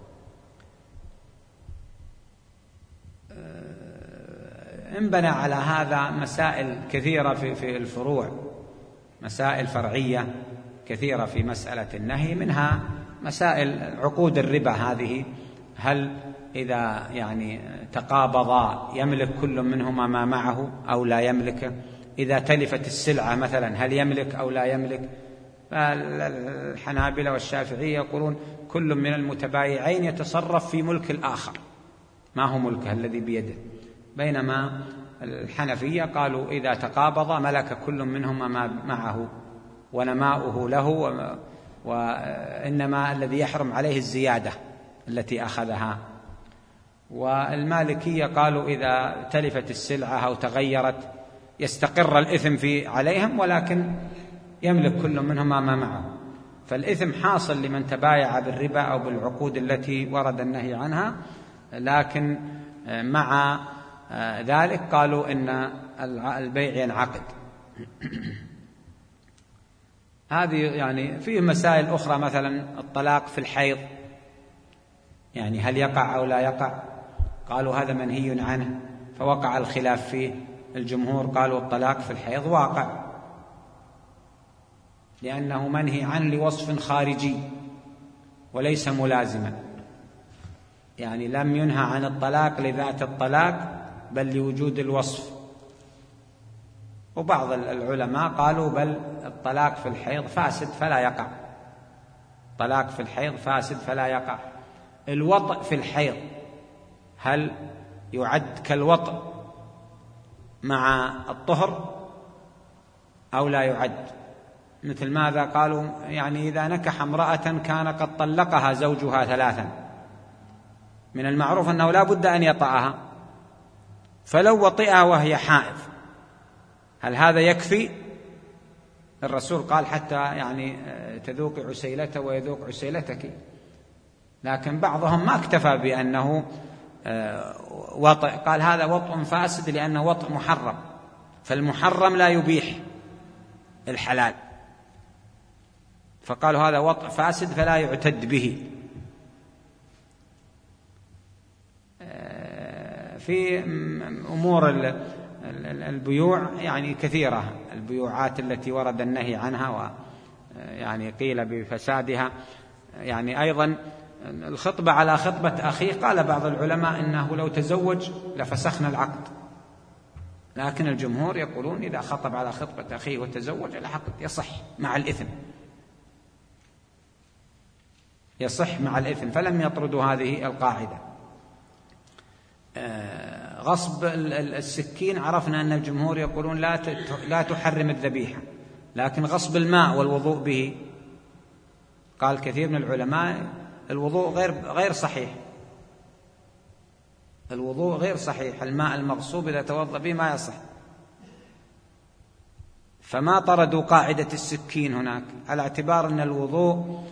انبنى على هذا مسائل كثيرة في الفروع، مسائل فرعية كثيرة في مسألة النهي، منها مسائل عقود الربا هذه، هل إذا تقابضا يملك كل منهما ما معه أو لا يملكه؟ إذا تلفت السلعة مثلا هل يملك أو لا يملك؟ الحنابلة والشافعية يقولون كل من المتبايعين يتصرف في ملك الآخر ما هو ملكه الذي بيده، بينما الحنفية قالوا إذا تقابض ملك كل منهما ما معه ونماؤه له، وإنما الذي يحرم عليه الزيادة التي أخذها. والمالكية قالوا إذا تلفت السلعة أو تغيرت يستقر الإثم عليهم، ولكن يملك كل منهما ما معه، فالإثم حاصل لمن تبايع بالربا أو بالعقود التي ورد النهي عنها، لكن مع ذلك قالوا إن البيع ينعقد. هذه فيه مسائل أخرى، مثلا الطلاق في الحيض، هل يقع أو لا يقع؟ قالوا هذا منهي عنه، فوقع الخلاف فيه. الجمهور قالوا الطلاق في الحيض واقع، لأنه منهي عنه لوصف خارجي وليس ملازما، لم ينهى عن الطلاق لذات الطلاق بل لوجود الوصف. وبعض العلماء قالوا بل الطلاق في الحيض فاسد فلا يقع، طلاق في الحيض فاسد فلا يقع. الوطء في الحيض هل يعد كالوطء مع الطهر أو لا يعد؟ مثل ماذا قالوا؟ إذا نكح امرأة كان قد طلقها زوجها 3، من المعروف أنه لا بد أن يطأها، فلو وطئها وهي حائض هل هذا يكفي؟ الرسول قال حتى تذوق عسيلته ويذوق عسيلتك، لكن بعضهم ما اكتفى بأنه وطئ، قال هذا وطء فاسد لأنه وطء محرم، فالمحرم لا يبيح الحلال، فقالوا هذا وطء فاسد فلا يعتد به. في أمور البيوع كثيرة، البيوعات التي ورد النهي عنها قيل بفسادها. أيضا الخطبة على خطبة أخيه، قال بعض العلماء إنه لو تزوج لفسخنا العقد، لكن الجمهور يقولون إذا خطب على خطبة أخيه وتزوج العقد يصح مع الإثم، يصح مع الإثم، فلم يطردوا هذه القاعدة. غصب السكين عرفنا أن الجمهور يقولون لا تحرم الذبيحة، لكن غصب الماء والوضوء به، قال كثير من العلماء الوضوء غير صحيح، الوضوء غير صحيح، الماء المغصوب إذا توضأ به ما يصح، فما طردوا قاعدة السكين هناك، على اعتبار أن الوضوء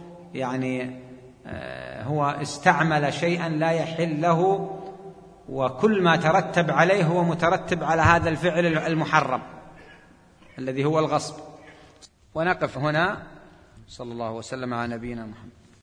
هو استعمل شيئا لا يحل له، وكل ما ترتب عليه هو مترتب على هذا الفعل المحرم الذي هو الغصب. ونقف هنا، صلى الله وسلم على نبينا محمد.